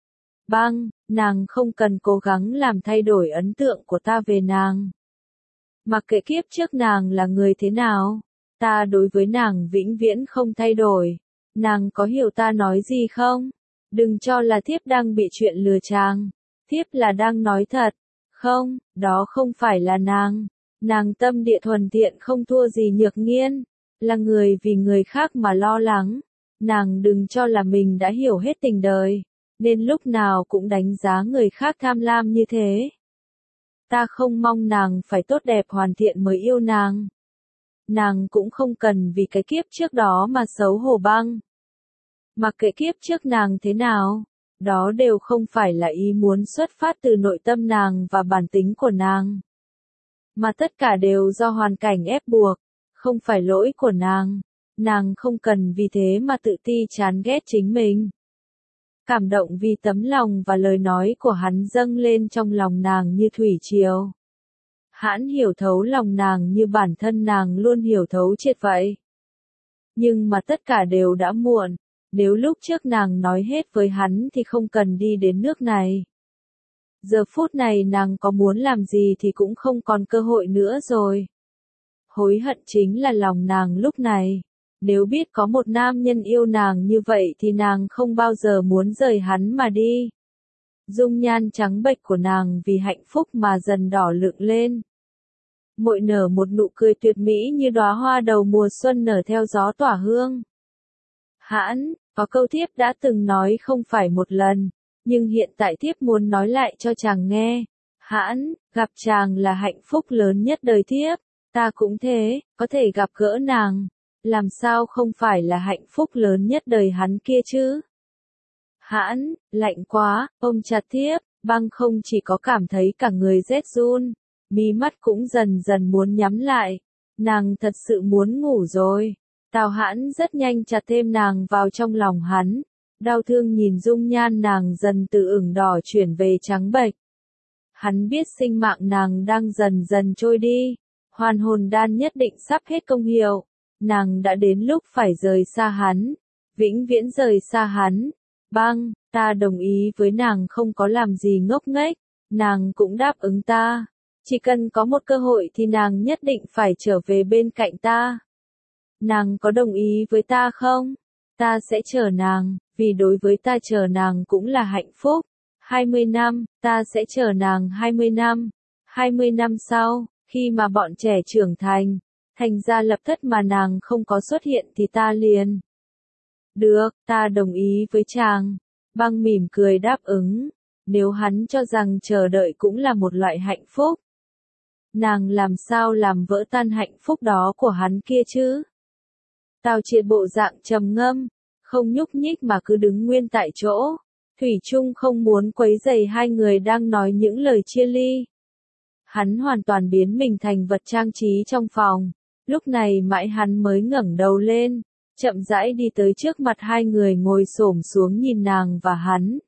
Băng, nàng không cần cố gắng làm thay đổi ấn tượng của ta về nàng. Mặc kệ kiếp trước nàng là người thế nào, ta đối với nàng vĩnh viễn không thay đổi. Nàng có hiểu ta nói gì không? Đừng cho là thiếp đang bị chuyện lừa chàng. Thiếp là đang nói thật. Không, đó không phải là nàng. Nàng tâm địa thuần thiện không thua gì Nhược Nghiên. Là người vì người khác mà lo lắng. Nàng đừng cho là mình đã hiểu hết tình đời. Nên lúc nào cũng đánh giá người khác tham lam như thế. Ta không mong nàng phải tốt đẹp hoàn thiện mới yêu nàng. Nàng cũng không cần vì cái kiếp trước đó mà xấu hổ. Băng. Mặc kệ kiếp trước nàng thế nào, đó đều không phải là ý muốn xuất phát từ nội tâm nàng và bản tính của nàng. Mà tất cả đều do hoàn cảnh ép buộc, không phải lỗi của nàng. Nàng không cần vì thế mà tự ti chán ghét chính mình. Cảm động vì tấm lòng và lời nói của hắn dâng lên trong lòng nàng như thủy triều. Hãn hiểu thấu lòng nàng như bản thân nàng luôn hiểu thấu triệt vậy. Nhưng mà tất cả đều đã muộn. Nếu lúc trước nàng nói hết với hắn thì không cần đi đến nước này. Giờ phút này nàng có muốn làm gì thì cũng không còn cơ hội nữa rồi. Hối hận chính là lòng nàng lúc này. Nếu biết có một nam nhân yêu nàng như vậy thì nàng không bao giờ muốn rời hắn mà đi. Dung nhan trắng bệch của nàng vì hạnh phúc mà dần đỏ lựng lên. Mội nở một nụ cười tuyệt mỹ như đóa hoa đầu mùa xuân nở theo gió tỏa hương. Hãn, có câu thiếp đã từng nói không phải một lần, nhưng hiện tại thiếp muốn nói lại cho chàng nghe. Hãn, gặp chàng là hạnh phúc lớn nhất đời thiếp, ta cũng thế, có thể gặp gỡ nàng, làm sao không phải là hạnh phúc lớn nhất đời hắn kia chứ? Hãn, lạnh quá, ôm chặt thiếp, Băng không chỉ có cảm thấy cả người rét run, mí mắt cũng dần dần muốn nhắm lại, nàng thật sự muốn ngủ rồi. Tào Hãn rất nhanh chặt thêm nàng vào trong lòng hắn, Đau thương nhìn dung nhan nàng dần từ ửng đỏ chuyển về trắng bệch. Hắn biết sinh mạng nàng đang dần dần trôi đi, hoàn hồn đan nhất định sắp hết công hiệu, nàng đã đến lúc phải rời xa hắn, vĩnh viễn rời xa hắn. Băng, ta đồng ý với nàng không có làm gì ngốc nghếch, nàng cũng đáp ứng ta, chỉ cần có một cơ hội thì nàng nhất định phải trở về bên cạnh ta. Nàng có đồng ý với ta không? Ta sẽ chờ nàng, vì đối với ta chờ nàng cũng là hạnh phúc. hai mươi năm, ta sẽ chờ nàng hai mươi năm. hai mươi năm sau, khi mà bọn trẻ trưởng thành, thành ra lập thất mà nàng không có xuất hiện thì ta liền. Được, ta đồng ý với chàng. Băng mỉm cười đáp ứng, nếu hắn cho rằng chờ đợi cũng là một loại hạnh phúc. Nàng làm sao làm vỡ tan hạnh phúc đó của hắn kia chứ? Tào Triệt bộ dạng trầm ngâm, không nhúc nhích mà cứ đứng nguyên tại chỗ. Thủy chung không muốn quấy rầy hai người đang nói những lời chia ly. Hắn hoàn toàn biến mình thành vật trang trí trong phòng. Lúc này mãi hắn mới ngẩng đầu lên, chậm rãi đi tới trước mặt hai người ngồi xổm xuống nhìn nàng và hắn.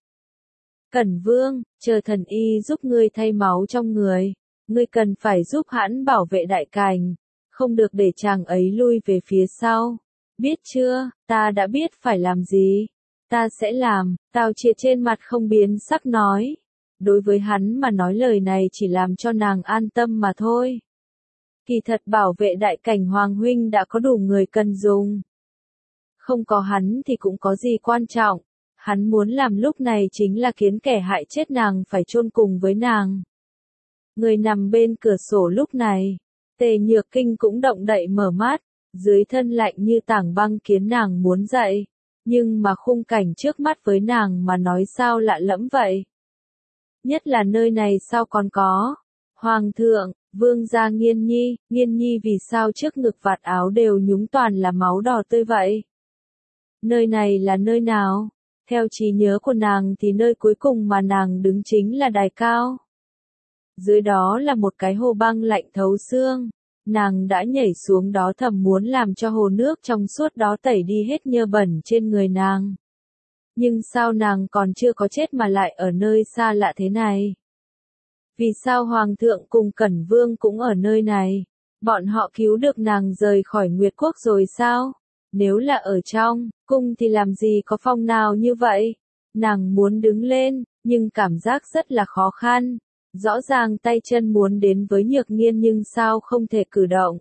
Cẩn Vương, chờ thần y giúp ngươi thay máu trong người. Ngươi cần phải giúp hắn bảo vệ đại cành, không được để chàng ấy lui về phía sau. Biết chưa, ta đã biết phải làm gì. Ta sẽ làm, Tào Triệt trên mặt không biến sắc nói. Đối với hắn mà nói lời này chỉ làm cho nàng an tâm mà thôi. Kỳ thật bảo vệ đại cảnh Hoàng huynh đã có đủ người cần dùng. Không có hắn thì cũng có gì quan trọng. Hắn muốn làm lúc này chính là khiến kẻ hại chết nàng phải chôn cùng với nàng. Người nằm bên cửa sổ lúc này, Tề Nhược Kinh cũng động đậy mở mắt, dưới thân lạnh như tảng băng khiến nàng muốn dậy, nhưng mà khung cảnh trước mắt với nàng mà nói sao lạ lẫm vậy. Nhất là nơi này sao còn có. Hoàng thượng, vương gia Nghiên Nhi, Nghiên Nhi vì sao trước ngực vạt áo đều nhúng toàn là máu đỏ tươi vậy? Nơi này là nơi nào? Theo trí nhớ của nàng thì nơi cuối cùng mà nàng đứng chính là đài cao. Dưới đó là một cái hồ băng lạnh thấu xương. Nàng đã nhảy xuống đó thầm muốn làm cho hồ nước trong suốt đó tẩy đi hết nhơ bẩn trên người nàng. Nhưng sao nàng còn chưa có chết mà lại ở nơi xa lạ thế này? Vì sao Hoàng thượng cùng Cẩn Vương cũng ở nơi này? Bọn họ cứu được nàng rời khỏi Nguyệt Quốc rồi sao? Nếu là ở trong cung thì làm gì có phong nào như vậy? Nàng muốn đứng lên, nhưng cảm giác rất là khó khăn. Rõ ràng tay chân muốn đến với Nhược Nghiên nhưng sao không thể cử động.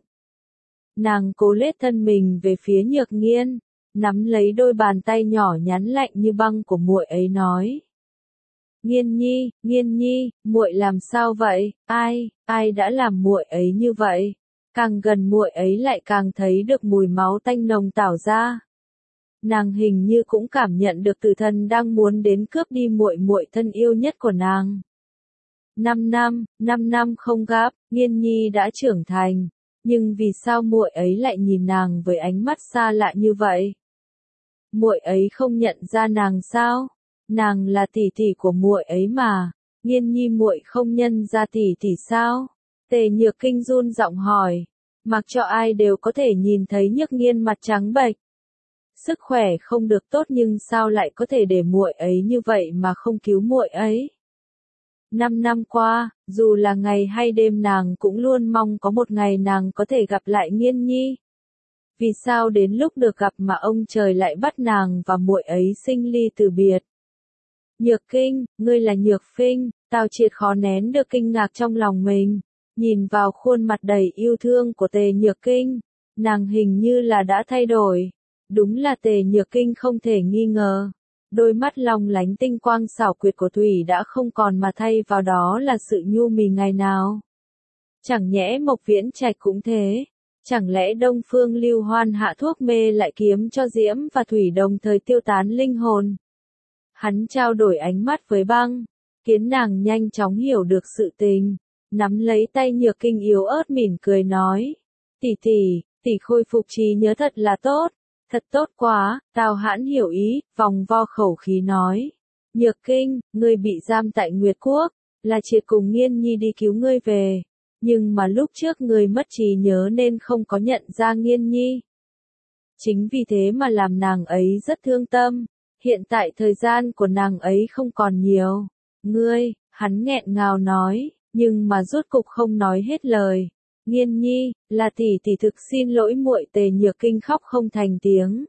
Nàng cố lết thân mình về phía Nhược Nghiên, nắm lấy đôi bàn tay nhỏ nhắn lạnh như băng của muội ấy nói. Nghiên Nhi, Nghiên Nhi, muội làm sao vậy? Ai, ai đã làm muội ấy như vậy? Càng gần muội ấy lại càng thấy được mùi máu tanh nồng tảo ra. Nàng hình như cũng cảm nhận được tử thần đang muốn đến cướp đi muội muội thân yêu nhất của nàng. Năm năm, năm năm không gặp, Nghiên Nhi đã trưởng thành, nhưng vì sao muội ấy lại nhìn nàng với ánh mắt xa lạ như vậy? Muội ấy không nhận ra nàng sao? Nàng là tỷ tỷ của muội ấy mà. Nghiên Nhi muội không nhận ra tỷ tỷ sao? Tề Nhược Kinh run giọng hỏi. Mặc cho ai đều có thể nhìn thấy Nhược Nghiên mặt trắng bệch. Sức khỏe không được tốt nhưng sao lại có thể để muội ấy như vậy mà không cứu muội ấy? Năm năm qua, dù là ngày hay đêm nàng cũng luôn mong có một ngày nàng có thể gặp lại Nghiên Nhi. Vì sao đến lúc được gặp mà ông trời lại bắt nàng và muội ấy sinh ly từ biệt? Nhược Kinh, ngươi là Nhược Phinh, Tào Triệt khó nén được kinh ngạc trong lòng mình, nhìn vào khuôn mặt đầy yêu thương của Tề Nhược Kinh, nàng hình như là đã thay đổi. Đúng là Tề Nhược Kinh không thể nghi ngờ. Đôi mắt long lánh tinh quang xảo quyệt của Thủy đã không còn mà thay vào đó là sự nhu mì ngày nào. Chẳng nhẽ Mộc Viễn Trạch cũng thế? Chẳng lẽ Đông Phương Lưu Hoan hạ thuốc mê lại kiếm cho Diễm và Thủy đồng thời tiêu tán linh hồn? Hắn trao đổi ánh mắt với băng, khiến nàng nhanh chóng hiểu được sự tình, nắm lấy tay Nhược Kinh yếu ớt mỉm cười nói. Tỷ tỷ, tỷ khôi phục trí nhớ thật là tốt. Thật tốt quá, Tào Hãn hiểu ý, vòng vo khẩu khí nói. Nhược Kinh, ngươi bị giam tại Nguyệt Quốc, là Triệt cùng Nghiên Nhi đi cứu ngươi về. Nhưng mà lúc trước ngươi mất trí nhớ nên không có nhận ra Nghiên Nhi. Chính vì thế mà làm nàng ấy rất thương tâm. Hiện tại thời gian của nàng ấy không còn nhiều. Ngươi, hắn nghẹn ngào nói, nhưng mà rốt cục không nói hết lời. Nghiên nhi, là tỷ tỷ thực xin lỗi muội. Tề Nhược Kinh khóc không thành tiếng.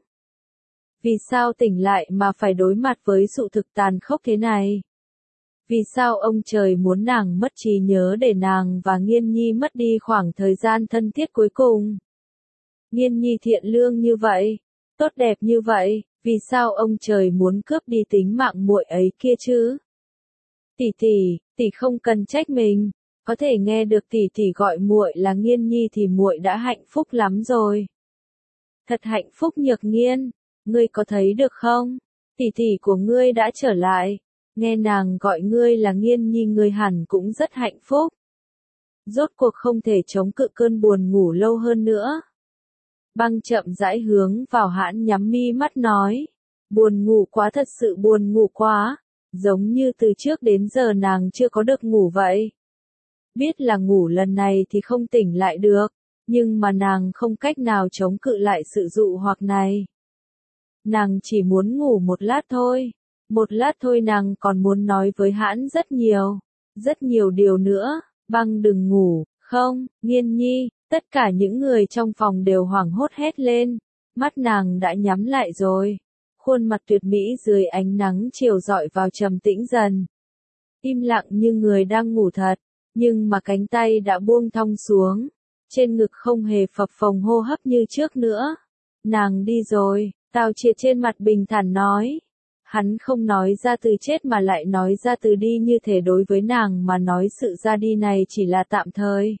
Vì sao tỉnh lại mà phải đối mặt với sự thực tàn khốc thế này? Vì sao ông trời muốn nàng mất trí nhớ để nàng và Nghiên nhi mất đi khoảng thời gian thân thiết cuối cùng? Nghiên nhi thiện lương như vậy, tốt đẹp như vậy, vì sao ông trời muốn cướp đi tính mạng muội ấy kia chứ? Tỷ tỷ, tỷ không cần trách mình, có thể nghe được tỷ tỷ gọi muội là Nghiên nhi thì muội đã hạnh phúc lắm rồi. Thật hạnh phúc Nhược Nghiên, ngươi có thấy được không? Tỷ tỷ của ngươi đã trở lại, nghe nàng gọi ngươi là Nghiên nhi ngươi hẳn cũng rất hạnh phúc. Rốt cuộc không thể chống cự cơn buồn ngủ lâu hơn nữa. Băng chậm rãi hướng vào Hãn, nhắm mi mắt nói, buồn ngủ quá, thật sự buồn ngủ quá, giống như từ trước đến giờ nàng chưa có được ngủ vậy. Biết là ngủ lần này thì không tỉnh lại được, nhưng mà nàng không cách nào chống cự lại sự dụ hoặc này. Nàng chỉ muốn ngủ một lát thôi, một lát thôi. Nàng còn muốn nói với Hãn rất nhiều, rất nhiều điều nữa. Băng đừng ngủ, không, Nghiên nhi. Tất cả những người trong phòng đều hoảng hốt hét lên, mắt nàng đã nhắm lại rồi. Khuôn mặt tuyệt mỹ dưới ánh nắng chiều rọi vào trầm tĩnh dần. Im lặng như người đang ngủ thật, nhưng mà cánh tay đã buông thong xuống, trên ngực không hề phập phồng hô hấp như trước nữa. Nàng đi rồi, Tào Triệt trên mặt bình thản nói. Hắn không nói ra từ chết mà lại nói ra từ đi, như thể đối với nàng mà nói sự ra đi này chỉ là tạm thời.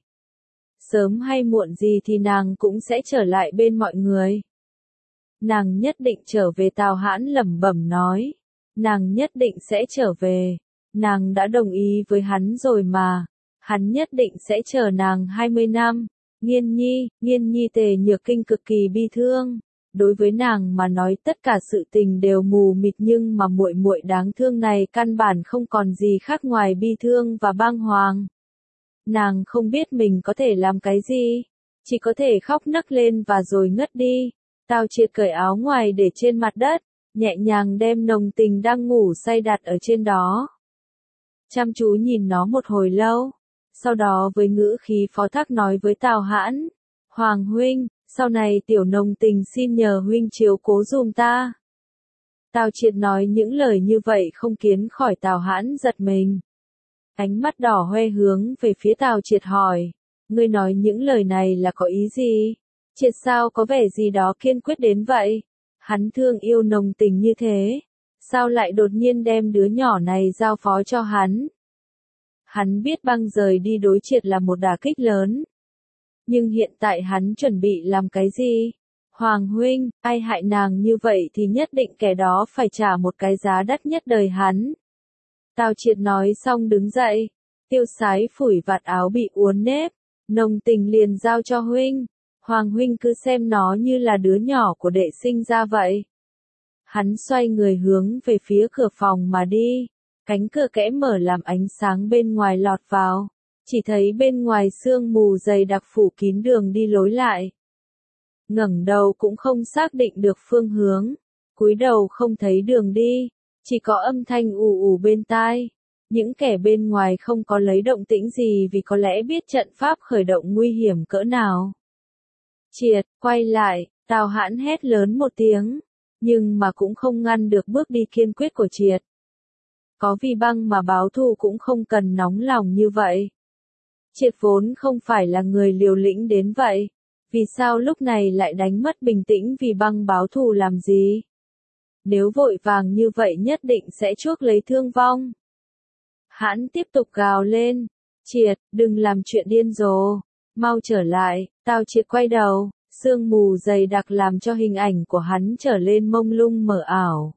Sớm hay muộn gì thì nàng cũng sẽ trở lại bên mọi người. Nàng nhất định trở về, Tào Hãn lẩm bẩm nói. Nàng nhất định sẽ trở về. Nàng đã đồng ý với hắn rồi mà. Hắn nhất định sẽ chờ nàng hai mươi năm. Nghiên nhi, Nghiên nhi. Tề Nhược Kinh cực kỳ bi thương. Đối với nàng mà nói tất cả sự tình đều mù mịt, nhưng mà muội muội đáng thương này căn bản không còn gì khác ngoài bi thương và bàng hoàng. Nàng không biết mình có thể làm cái gì, chỉ có thể khóc nấc lên và rồi ngất đi. Tào Triệt cởi áo ngoài để trên mặt đất, nhẹ nhàng đem Nồng Tình đang ngủ say đặt ở trên đó. Chăm chú nhìn nó một hồi lâu, sau đó với ngữ khí phó thác nói với Tào Hãn, Hoàng huynh, sau này tiểu Nồng Tình xin nhờ huynh chiếu cố dùm ta. Tào Triệt nói những lời như vậy không khiến khỏi Tào Hãn giật mình. Ánh mắt đỏ hoe hướng về phía Tào Triệt hỏi, ngươi nói những lời này là có ý gì? Triệt sao có vẻ gì đó kiên quyết đến vậy? Hắn thương yêu Nồng Tình như thế, sao lại đột nhiên đem đứa nhỏ này giao phó cho hắn? Hắn biết băng rời đi đối Triệt là một đả kích lớn. Nhưng hiện tại hắn chuẩn bị làm cái gì? Hoàng huynh, ai hại nàng như vậy thì nhất định kẻ đó phải trả một cái giá đắt nhất đời hắn. Tào Triệt nói xong đứng dậy, tiêu sái phủi vạt áo bị uốn nếp, Nồng Tình liền giao cho huynh. Hoàng huynh cứ xem nó như là đứa nhỏ của đệ sinh ra vậy. Hắn xoay người hướng về phía cửa phòng mà đi, cánh cửa kẽ mở làm ánh sáng bên ngoài lọt vào, chỉ thấy bên ngoài sương mù dày đặc phủ kín đường đi lối lại. Ngẩng đầu cũng không xác định được phương hướng, cúi đầu không thấy đường đi, chỉ có âm thanh ù ù bên tai. Những kẻ bên ngoài không có lấy động tĩnh gì vì có lẽ biết trận pháp khởi động nguy hiểm cỡ nào. Triệt, quay lại, Tào Hãn hét lớn một tiếng, nhưng mà cũng không ngăn được bước đi kiên quyết của Triệt. Có vì băng mà báo thù cũng không cần nóng lòng như vậy. Triệt vốn không phải là người liều lĩnh đến vậy, vì sao lúc này lại đánh mất bình tĩnh vì băng báo thù làm gì? Nếu vội vàng như vậy nhất định sẽ chuốc lấy thương vong. Hãn tiếp tục gào lên, Triệt, đừng làm chuyện điên rồ, mau trở lại. Tào Triệt quay đầu, sương mù dày đặc làm cho hình ảnh của hắn trở lên mông lung mờ ảo.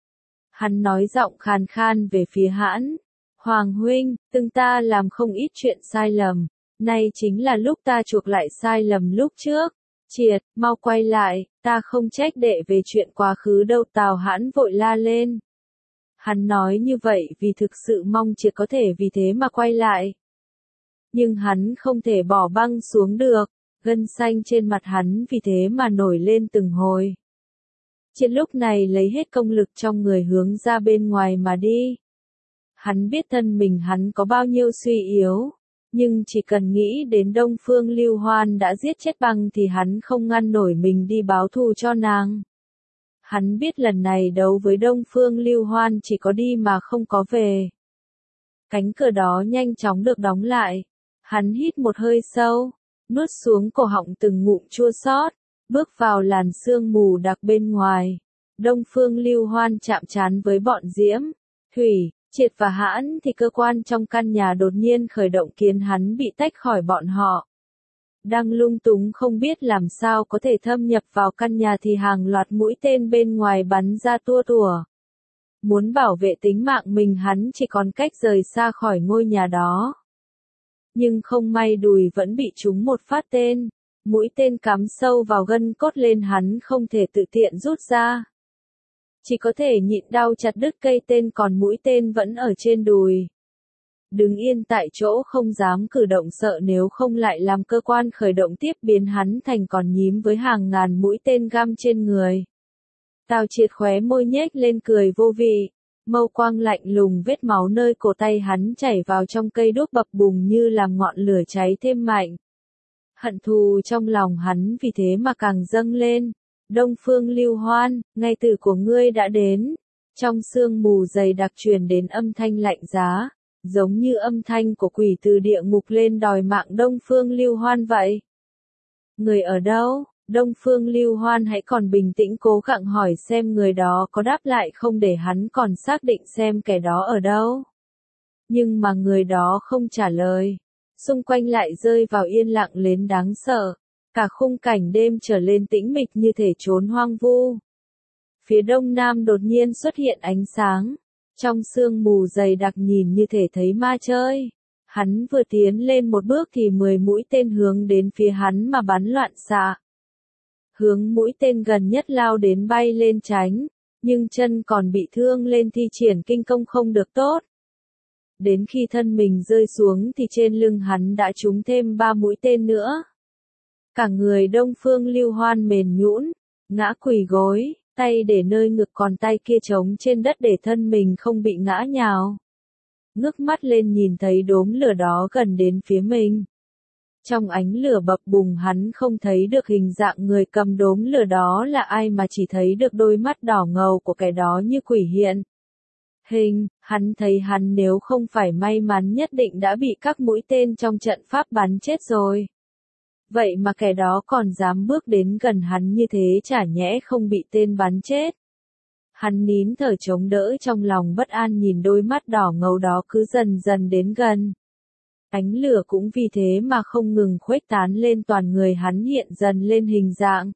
Hắn nói giọng khàn khan về phía Hãn, Hoàng huynh, từng ta làm không ít chuyện sai lầm, nay chính là lúc ta chuộc lại sai lầm lúc trước. Triệt, mau quay lại, ta không trách đệ về chuyện quá khứ đâu. Tào Hãn vội la lên. Hắn nói như vậy vì thực sự mong Triệt có thể vì thế mà quay lại. Nhưng hắn không thể bỏ băng xuống được, gân xanh trên mặt hắn vì thế mà nổi lên từng hồi. Triệt lúc này lấy hết công lực trong người hướng ra bên ngoài mà đi. Hắn biết thân mình hắn có bao nhiêu suy yếu, nhưng chỉ cần nghĩ đến Đông Phương Lưu Hoan đã giết chết băng thì hắn không ngăn nổi mình đi báo thù cho nàng. Hắn biết lần này đấu với Đông Phương Lưu Hoan chỉ có đi mà không có về. Cánh cửa đó nhanh chóng được đóng lại. Hắn hít một hơi sâu, nuốt xuống cổ họng từng ngụm chua xót, bước vào làn sương mù đặc bên ngoài. Đông Phương Lưu Hoan chạm trán với bọn Diễm, Thủy, Triệt và Hãn thì cơ quan trong căn nhà đột nhiên khởi động khiến hắn bị tách khỏi bọn họ. Đang lung túng không biết làm sao có thể thâm nhập vào căn nhà thì hàng loạt mũi tên bên ngoài bắn ra tua tủa. Muốn bảo vệ tính mạng mình hắn chỉ còn cách rời xa khỏi ngôi nhà đó. Nhưng không may đùi vẫn bị trúng một phát tên, mũi tên cắm sâu vào gân cốt lên hắn không thể tự tiện rút ra. Chỉ có thể nhịn đau chặt đứt cây tên còn mũi tên vẫn ở trên đùi. Đứng yên tại chỗ không dám cử động sợ nếu không lại làm cơ quan khởi động tiếp biến hắn thành còn nhím với hàng ngàn mũi tên găm trên người. Tào Triệt khóe môi nhếch lên cười vô vị, mâu quang lạnh lùng vết máu nơi cổ tay hắn chảy vào trong cây đuốc bập bùng như làm ngọn lửa cháy thêm mạnh. Hận thù trong lòng hắn vì thế mà càng dâng lên. Đông Phương Lưu Hoan, ngày tử của ngươi đã đến. Trong sương mù dày đặc truyền đến âm thanh lạnh giá, giống như âm thanh của quỷ từ địa ngục lên đòi mạng Đông Phương Lưu Hoan vậy. Người ở đâu? Đông Phương Lưu Hoan hãy còn bình tĩnh cố gắng hỏi xem người đó có đáp lại không để hắn còn xác định xem kẻ đó ở đâu. Nhưng mà người đó không trả lời. Xung quanh lại rơi vào yên lặng đến đáng sợ. Cả khung cảnh đêm trở lên tĩnh mịch như thể trốn hoang vu. Phía đông nam đột nhiên xuất hiện ánh sáng. Trong sương mù dày đặc nhìn như thể thấy ma chơi. Hắn vừa tiến lên một bước thì mười mũi tên hướng đến phía hắn mà bắn loạn xạ. Hướng mũi tên gần nhất lao đến bay lên tránh, nhưng chân còn bị thương lên thi triển kinh công không được tốt. Đến khi thân mình rơi xuống thì trên lưng hắn đã trúng thêm ba mũi tên nữa. Cả người Đông Phương Lưu Hoan mềm nhũn, ngã quỳ gối, tay để nơi ngực còn tay kia trống trên đất để thân mình không bị ngã nhào. Ngước mắt lên nhìn thấy đốm lửa đó gần đến phía mình. Trong ánh lửa bập bùng hắn không thấy được hình dạng người cầm đốm lửa đó là ai mà chỉ thấy được đôi mắt đỏ ngầu của kẻ đó như quỷ hiện. Hình, hắn thấy hắn nếu không phải may mắn nhất định đã bị các mũi tên trong trận pháp bắn chết rồi. Vậy mà kẻ đó còn dám bước đến gần hắn như thế chả nhẽ không bị tên bắn chết. Hắn nín thở chống đỡ trong lòng bất an nhìn đôi mắt đỏ ngầu đó cứ dần dần đến gần. Ánh lửa cũng vì thế mà không ngừng khuếch tán lên toàn người hắn hiện dần lên hình dạng.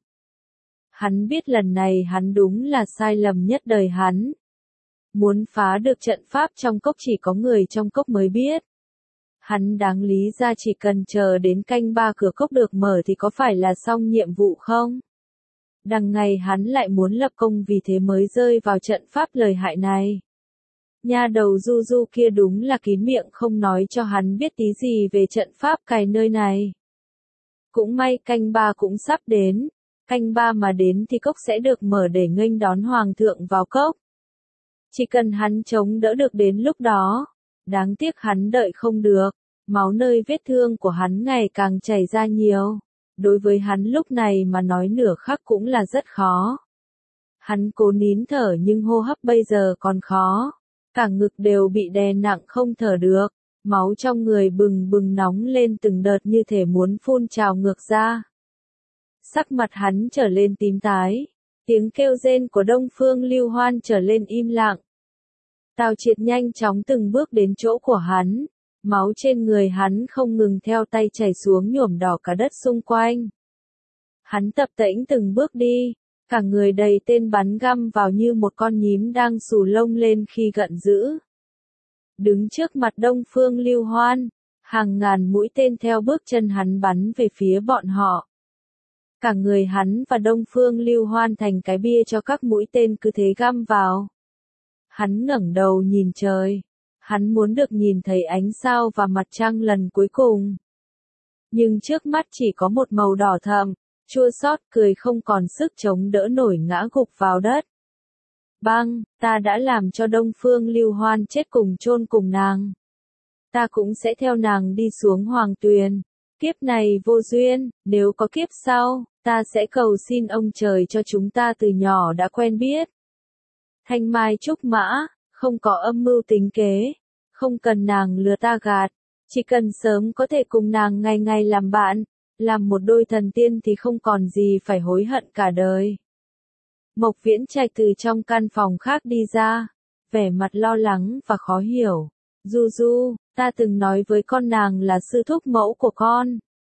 Hắn biết lần này hắn đúng là sai lầm nhất đời hắn. Muốn phá được trận pháp trong cốc chỉ có người trong cốc mới biết. Hắn đáng lý ra chỉ cần chờ đến canh ba cửa cốc được mở thì có phải là xong nhiệm vụ không? Đằng ngày hắn lại muốn lập công vì thế mới rơi vào trận pháp lời hại này. Nha đầu Du Du kia đúng là kín miệng không nói cho hắn biết tí gì về trận pháp cài nơi này. Cũng may canh ba cũng sắp đến, canh ba mà đến thì cốc sẽ được mở để nghênh đón hoàng thượng vào cốc. Chỉ cần hắn chống đỡ được đến lúc đó, đáng tiếc hắn đợi không được, máu nơi vết thương của hắn ngày càng chảy ra nhiều. Đối với hắn lúc này mà nói nửa khắc cũng là rất khó. Hắn cố nín thở nhưng hô hấp bây giờ còn khó. Cả ngực đều bị đè nặng không thở được, máu trong người bừng bừng nóng lên từng đợt như thể muốn phun trào ngược ra. Sắc mặt hắn trở lên tím tái, tiếng kêu rên của Đông Phương Lưu Hoan trở lên im lặng. Tào Triệt nhanh chóng từng bước đến chỗ của hắn, máu trên người hắn không ngừng theo tay chảy xuống nhuộm đỏ cả đất xung quanh. Hắn tập tễnh từng bước đi. Cả người đầy tên bắn găm vào như một con nhím đang xù lông lên khi giận dữ. Đứng trước mặt Đông Phương Lưu Hoan, hàng ngàn mũi tên theo bước chân hắn bắn về phía bọn họ. Cả người hắn và Đông Phương Lưu Hoan thành cái bia cho các mũi tên cứ thế găm vào. Hắn ngẩng đầu nhìn trời. Hắn muốn được nhìn thấy ánh sao và mặt trăng lần cuối cùng. Nhưng trước mắt chỉ có một màu đỏ thẫm. chua xót cười không còn sức chống đỡ nổi ngã gục vào đất. Băng, ta đã làm cho Đông Phương Lưu Hoan chết cùng chôn cùng nàng. Ta cũng sẽ theo nàng đi xuống hoàng tuyền. Kiếp này vô duyên, nếu có kiếp sau, ta sẽ cầu xin ông trời cho chúng ta từ nhỏ đã quen biết. Thanh mai trúc mã, không có âm mưu tính kế, không cần nàng lừa ta gạt, chỉ cần sớm có thể cùng nàng ngày ngày làm bạn, làm một đôi thần tiên thì không còn gì phải hối hận cả đời. Mộc Viễn Trạch từ trong căn phòng khác đi ra, vẻ mặt lo lắng và khó hiểu. Du Du, ta từng nói với con nàng là sư thúc mẫu của con.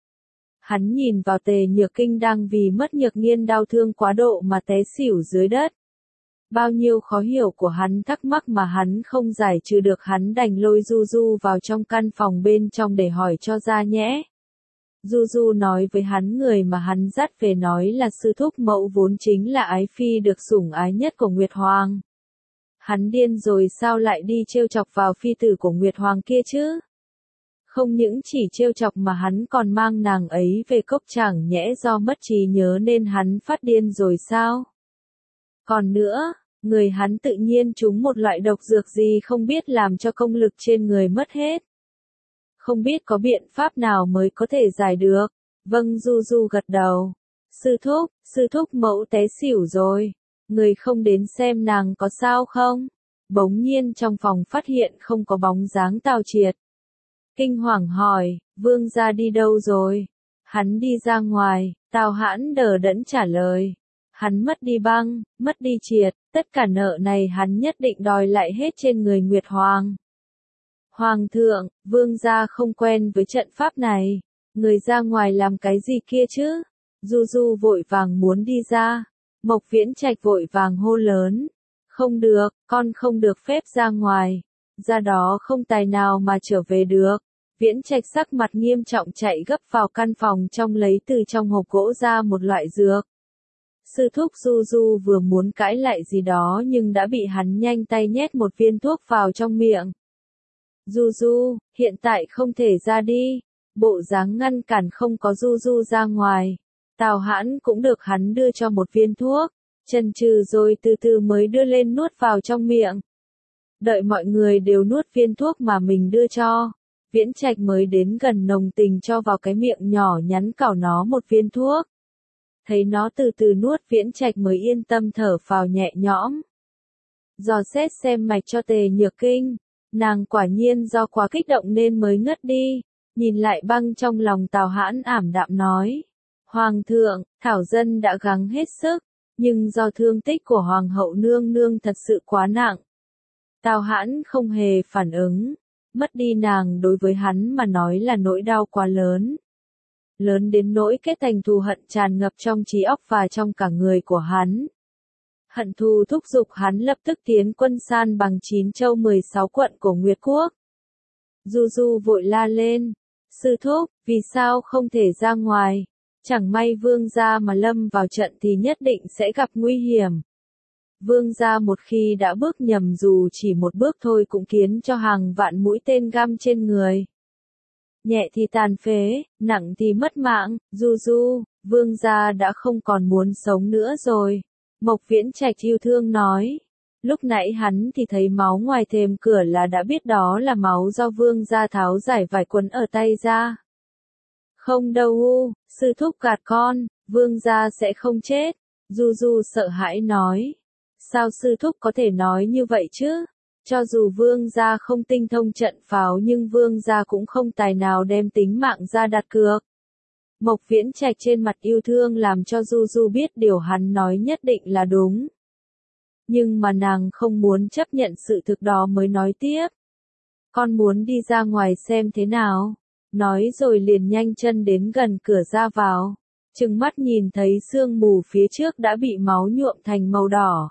Hắn nhìn vào Tề Nhược Kinh đang vì mất Nhược Nghiên đau thương quá độ mà té xỉu dưới đất. Bao nhiêu khó hiểu của hắn thắc mắc mà hắn không giải trừ được, hắn đành lôi Du Du vào trong căn phòng bên trong để hỏi cho ra nhẽ. Du Du nói với hắn người mà hắn dắt về nói là sư thúc mẫu vốn chính là ái phi được sủng ái nhất của Nguyệt Hoàng. Hắn điên rồi sao lại đi trêu chọc vào phi tử của Nguyệt Hoàng kia chứ? Không những chỉ trêu chọc mà hắn còn mang nàng ấy về cốc, chẳng nhẽ do mất trí nhớ nên hắn phát điên rồi sao? Còn nữa, người hắn tự nhiên trúng một loại độc dược gì không biết làm cho công lực trên người mất hết. Không biết có biện pháp nào mới có thể giải được. Vâng, Du Du gật đầu. Sư thúc, sư thúc mẫu té xỉu rồi. Người không đến xem nàng có sao không? Bỗng nhiên trong phòng phát hiện không có bóng dáng Tào Triệt. Kinh hoàng hỏi, vương gia đi đâu rồi? Hắn đi ra ngoài, Tào Hãn đờ đẫn trả lời. Hắn mất đi Băng, mất đi Triệt, tất cả nợ này hắn nhất định đòi lại hết trên người Nguyệt Hoàng. Hoàng thượng, vương gia không quen với trận pháp này. Người ra ngoài làm cái gì kia chứ? Du Du vội vàng muốn đi ra. Mộc Viễn Trạch vội vàng hô lớn. Không được, con không được phép ra ngoài. Ra đó không tài nào mà trở về được. Viễn Trạch sắc mặt nghiêm trọng chạy gấp vào căn phòng trong lấy từ trong hộp gỗ ra một loại dược. Sư thúc Du Du vừa muốn cãi lại gì đó nhưng đã bị hắn nhanh tay nhét một viên thuốc vào trong miệng. Du Du, hiện tại không thể ra đi. Bộ dáng ngăn cản không có Du Du ra ngoài. Tào Hãn cũng được hắn đưa cho một viên thuốc, chần chừ rồi từ từ mới đưa lên nuốt vào trong miệng. Đợi mọi người đều nuốt viên thuốc mà mình đưa cho, Viễn Trạch mới đến gần nồng tình cho vào cái miệng nhỏ nhắn cào nó một viên thuốc. Thấy nó từ từ nuốt, Viễn Trạch mới yên tâm thở phào nhẹ nhõm. Dò xét xem mạch cho Tề Nhược Kinh, nàng quả nhiên do quá kích động nên mới ngất đi. Nhìn lại Băng trong lòng Tào Hãn ảm đạm nói. Hoàng thượng, Thảo Dân đã gắng hết sức, nhưng do thương tích của Hoàng hậu nương nương thật sự quá nặng. Tào Hãn không hề phản ứng, mất đi nàng đối với hắn mà nói là nỗi đau quá lớn. Lớn đến nỗi kết thành thù hận tràn ngập trong trí óc và trong cả người của hắn. Hận thù thúc giục hắn lập tức tiến quân san bằng chín châu mười sáu quận của Nguyệt Quốc. Du Du vội la lên. Sư thúc, vì sao không thể ra ngoài? Chẳng may vương gia mà lâm vào trận thì nhất định sẽ gặp nguy hiểm. Vương gia một khi đã bước nhầm dù chỉ một bước thôi cũng khiến cho hàng vạn mũi tên găm trên người. Nhẹ thì tàn phế, nặng thì mất mạng. Du Du, vương gia đã không còn muốn sống nữa rồi. Mộc Viễn Trạch yêu thương nói. Lúc nãy hắn thì thấy máu ngoài thềm cửa là đã biết đó là máu do vương gia tháo giải vải quấn ở tay ra. Không đâu u, sư thúc gạt con, vương gia sẽ không chết. Du Du sợ hãi nói. Sao sư thúc có thể nói như vậy chứ? Cho dù vương gia không tinh thông trận pháo nhưng vương gia cũng không tài nào đem tính mạng ra đặt cược. Mộc Viễn Trạch trên mặt yêu thương làm cho Du Du biết điều hắn nói nhất định là đúng. Nhưng mà nàng không muốn chấp nhận sự thực đó mới nói tiếp. Con muốn đi ra ngoài xem thế nào. Nói rồi liền nhanh chân đến gần cửa ra vào. Trừng mắt nhìn thấy sương mù phía trước đã bị máu nhuộm thành màu đỏ.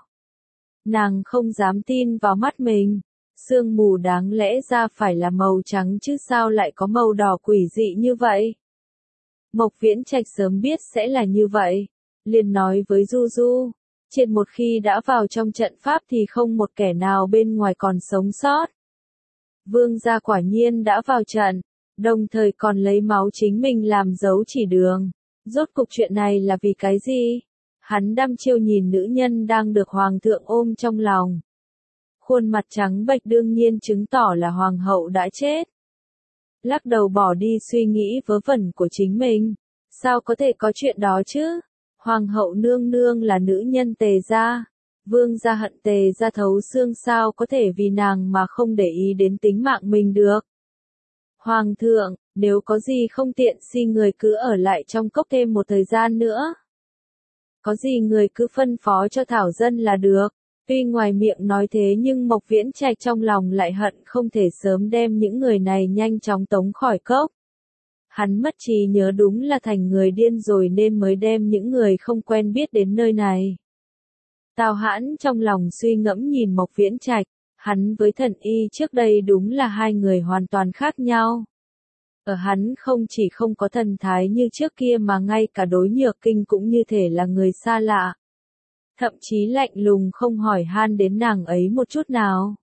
Nàng không dám tin vào mắt mình. Sương mù đáng lẽ ra phải là màu trắng chứ sao lại có màu đỏ quỷ dị như vậy. Mộc Viễn Trạch sớm biết sẽ là như vậy. Liền nói với Du Du. Triệt một khi đã vào trong trận pháp thì không một kẻ nào bên ngoài còn sống sót. Vương gia quả nhiên đã vào trận, đồng thời còn lấy máu chính mình làm dấu chỉ đường. Rốt cục chuyện này là vì cái gì? Hắn đăm chiêu nhìn nữ nhân đang được hoàng thượng ôm trong lòng. Khuôn mặt trắng bệch đương nhiên chứng tỏ là hoàng hậu đã chết. Lắc đầu bỏ đi suy nghĩ vớ vẩn của chính mình. Sao có thể có chuyện đó chứ? Hoàng hậu nương nương là nữ nhân Tề gia. Vương gia hận Tề gia thấu xương, sao có thể vì nàng mà không để ý đến tính mạng mình được. Hoàng thượng, nếu có gì không tiện xin người cứ ở lại trong cốc thêm một thời gian nữa. Có gì người cứ phân phó cho thảo dân là được. Tuy ngoài miệng nói thế nhưng Mộc Viễn Trạch trong lòng lại hận không thể sớm đem những người này nhanh chóng tống khỏi cốc. Hắn mất trí nhớ, đúng là thành người điên rồi nên mới đem những người không quen biết đến nơi này. Tào Hãn trong lòng suy ngẫm nhìn Mộc Viễn Trạch, hắn với Thần Y trước đây đúng là hai người hoàn toàn khác nhau. Ở hắn không chỉ không có thần thái như trước kia mà ngay cả đối Nhược Kinh cũng như thể là người xa lạ. Thậm chí lạnh lùng không hỏi han đến nàng ấy một chút nào.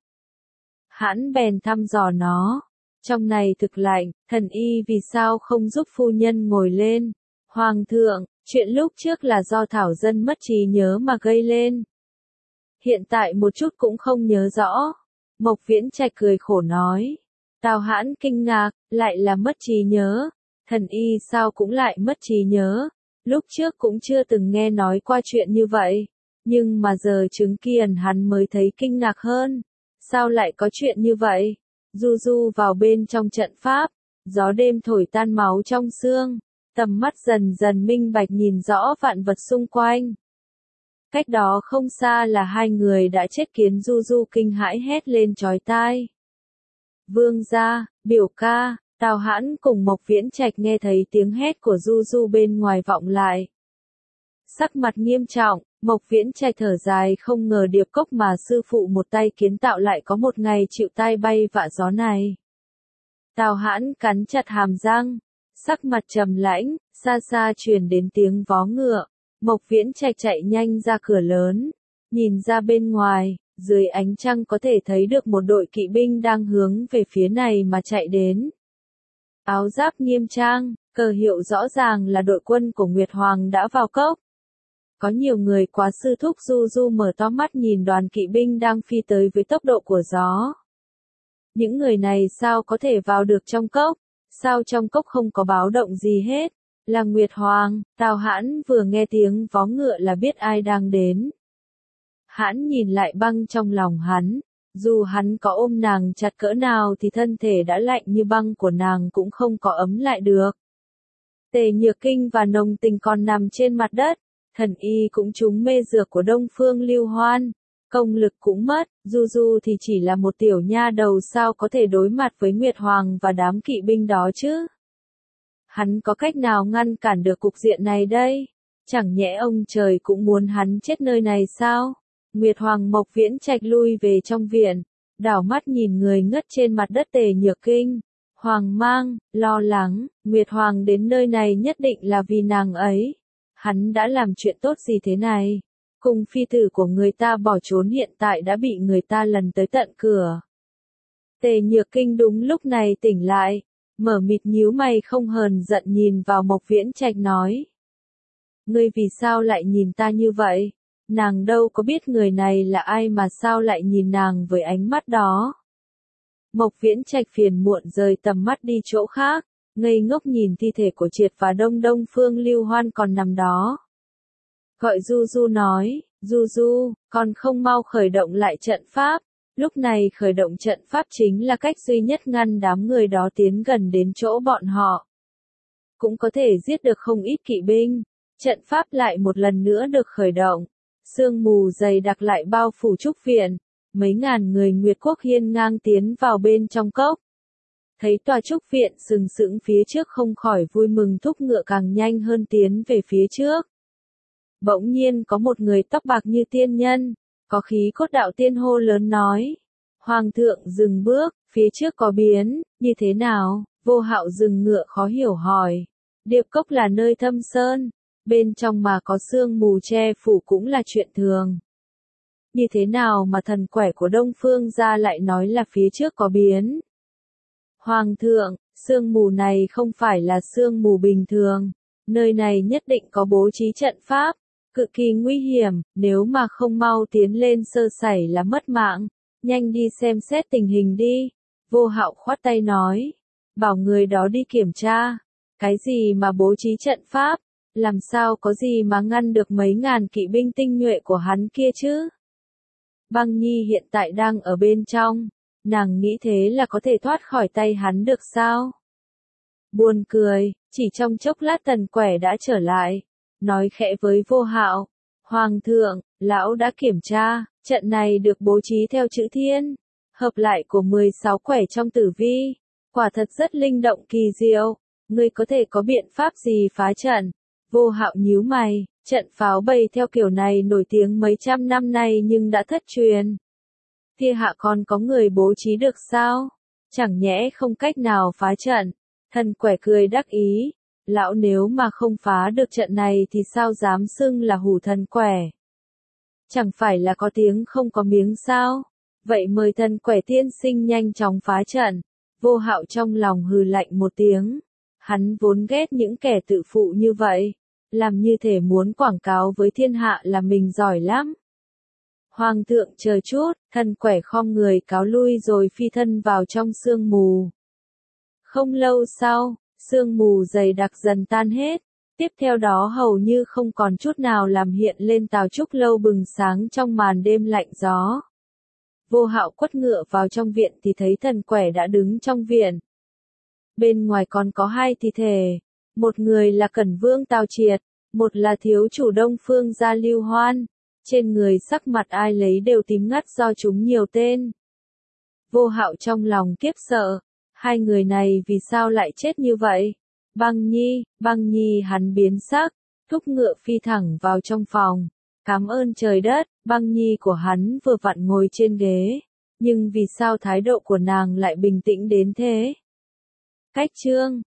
Hãn bèn thăm dò nó. Trong này thực lạnh, Thần Y vì sao không giúp phu nhân ngồi lên? Hoàng thượng, chuyện lúc trước là do thảo dân mất trí nhớ mà gây lên. Hiện tại một chút cũng không nhớ rõ. Mộc Viễn Trạch cười khổ nói. Tào Hãn kinh ngạc, lại là mất trí nhớ. Thần Y sao cũng lại mất trí nhớ. Lúc trước cũng chưa từng nghe nói qua chuyện như vậy. Nhưng mà giờ chứng kiến hắn mới thấy kinh ngạc hơn. Sao lại có chuyện như vậy? Du du vào bên trong trận pháp. Gió đêm thổi tan máu trong xương. Tầm mắt dần dần minh bạch nhìn rõ vạn vật xung quanh. Cách đó không xa là hai người đã chết, kiến Du Du kinh hãi hét lên chói tai. Vương gia, biểu ca, Tào Hãn cùng Mộc Viễn Trạch nghe thấy tiếng hét của Du Du bên ngoài vọng lại. Sắc mặt nghiêm trọng, Mộc Viễn Trạch thở dài, không ngờ Điệp Cốc mà sư phụ một tay kiến tạo lại có một ngày chịu tai bay vạ gió này. Tào Hãn cắn chặt hàm răng, sắc mặt trầm lãnh, xa xa truyền đến tiếng vó ngựa. Mộc Viễn Trạch chạy nhanh ra cửa lớn, nhìn ra bên ngoài, dưới ánh trăng có thể thấy được một đội kỵ binh đang hướng về phía này mà chạy đến. Áo giáp nghiêm trang, cờ hiệu rõ ràng là đội quân của Nguyệt Hoàng đã vào cốc. Có nhiều người quá sư thúc. Du Du mở to mắt nhìn đoàn kỵ binh đang phi tới với tốc độ của gió. Những người này sao có thể vào được trong cốc? Sao trong cốc không có báo động gì hết? Là Nguyệt Hoàng. Tào Hãn vừa nghe tiếng vó ngựa là biết ai đang đến. Hãn nhìn lại băng trong lòng hắn. Dù hắn có ôm nàng chặt cỡ nào thì thân thể đã lạnh như băng của nàng cũng không có ấm lại được. Tề Nhược Kinh và Nồng Tình còn nằm trên mặt đất. Thần Y cũng trúng mê dược của Đông Phương Lưu Hoan. Công lực cũng mất. Du Du thì chỉ là một tiểu nha đầu, sao có thể đối mặt với Nguyệt Hoàng và đám kỵ binh đó chứ? Hắn có cách nào ngăn cản được cục diện này đây? Chẳng nhẽ ông trời cũng muốn hắn chết nơi này sao? Nguyệt Hoàng Mộc Viễn Trạch lui về trong viện, đảo mắt nhìn người ngất trên mặt đất Tề Nhược Kinh. Hoàng mang, lo lắng, Nguyệt Hoàng đến nơi này nhất định là vì nàng ấy. Hắn đã làm chuyện tốt gì thế này? Cùng phi tử của người ta bỏ trốn, hiện tại đã bị người ta lần tới tận cửa. Tề Nhược Kinh đúng lúc này tỉnh lại, mở mịt nhíu mày không hờn giận nhìn vào Mộc Viễn Trạch nói. Ngươi vì sao lại nhìn ta như vậy? Nàng đâu có biết người này là ai mà sao lại nhìn nàng với ánh mắt đó. Mộc Viễn Trạch phiền muộn rời tầm mắt đi chỗ khác, ngây ngốc nhìn thi thể của Triệt và Đông Đông Phương Lưu Hoan còn nằm đó. Gọi Du Du nói, Du Du, còn không mau khởi động lại trận pháp. Lúc này khởi động trận pháp chính là cách duy nhất ngăn đám người đó tiến gần đến chỗ bọn họ. Cũng có thể giết được không ít kỵ binh. Trận pháp lại một lần nữa được khởi động. Sương mù dày đặc lại bao phủ trúc viện. Mấy ngàn người Nguyệt Quốc hiên ngang tiến vào bên trong cốc. Thấy tòa trúc viện sừng sững phía trước không khỏi vui mừng, thúc ngựa càng nhanh hơn tiến về phía trước. Bỗng nhiên có một người tóc bạc như tiên nhân, có khí cốt đạo tiên hô lớn nói. Hoàng thượng dừng bước, phía trước có biến, như thế nào? Vô Hạo dừng ngựa khó hiểu hỏi. Điệp Cốc là nơi thâm sơn, bên trong mà có sương mù che phủ cũng là chuyện thường. Như thế nào mà thần quẻ của Đông Phương gia lại nói là phía trước có biến? Hoàng thượng, sương mù này không phải là sương mù bình thường. Nơi này nhất định có bố trí trận pháp, cực kỳ nguy hiểm, nếu mà không mau tiến lên sơ sẩy là mất mạng, nhanh đi xem xét tình hình đi. Vô Hạo khoát tay nói, bảo người đó đi kiểm tra, cái gì mà bố trí trận pháp, làm sao có gì mà ngăn được mấy ngàn kỵ binh tinh nhuệ của hắn kia chứ. Băng Nhi hiện tại đang ở bên trong, nàng nghĩ thế là có thể thoát khỏi tay hắn được sao? Buồn cười, chỉ trong chốc lát Tần Quẻ đã trở lại, nói khẽ với Vô Hạo, Hoàng thượng, lão đã kiểm tra, trận này được bố trí theo chữ thiên, hợp lại của mười sáu quẻ trong tử vi, quả thật rất linh động kỳ diệu, ngươi có thể có biện pháp gì phá trận? Vô Hạo nhíu mày, trận pháo bày theo kiểu này nổi tiếng mấy trăm năm nay nhưng đã thất truyền. Thiên hạ còn có người bố trí được sao? Chẳng nhẽ không cách nào phá trận? Thần Quẻ cười đắc ý, lão nếu mà không phá được trận này thì sao dám xưng là hủ thần Quẻ? Chẳng phải là có tiếng không có miếng sao? Vậy mời Thần Quẻ tiên sinh nhanh chóng phá trận. Vô Hạo trong lòng hừ lạnh một tiếng. Hắn vốn ghét những kẻ tự phụ như vậy, làm như thể muốn quảng cáo với thiên hạ là mình giỏi lắm. Hoàng thượng chờ chút, Thần Quẻ khom người cáo lui rồi phi thân vào trong sương mù. Không lâu sau, sương mù dày đặc dần tan hết, tiếp theo đó hầu như không còn chút nào làm hiện lên Tào Trúc Lâu bừng sáng trong màn đêm lạnh gió. Vô Hạo quất ngựa vào trong viện thì thấy Thần Quẻ đã đứng trong viện. Bên ngoài còn có hai thi thể, một người là Cẩn Vương Tào Triệt, một là thiếu chủ Đông Phương Gia Lưu Hoan, trên người sắc mặt ai lấy đều tím ngắt do chúng nhiều tên. Vô Hạo trong lòng kiếp sợ, hai người này vì sao lại chết như vậy? Băng Nhi, Băng Nhi hắn biến sắc, thúc ngựa phi thẳng vào trong phòng. Cảm ơn trời đất, Băng Nhi của hắn vừa vặn ngồi trên ghế, nhưng vì sao thái độ của nàng lại bình tĩnh đến thế? Cách chương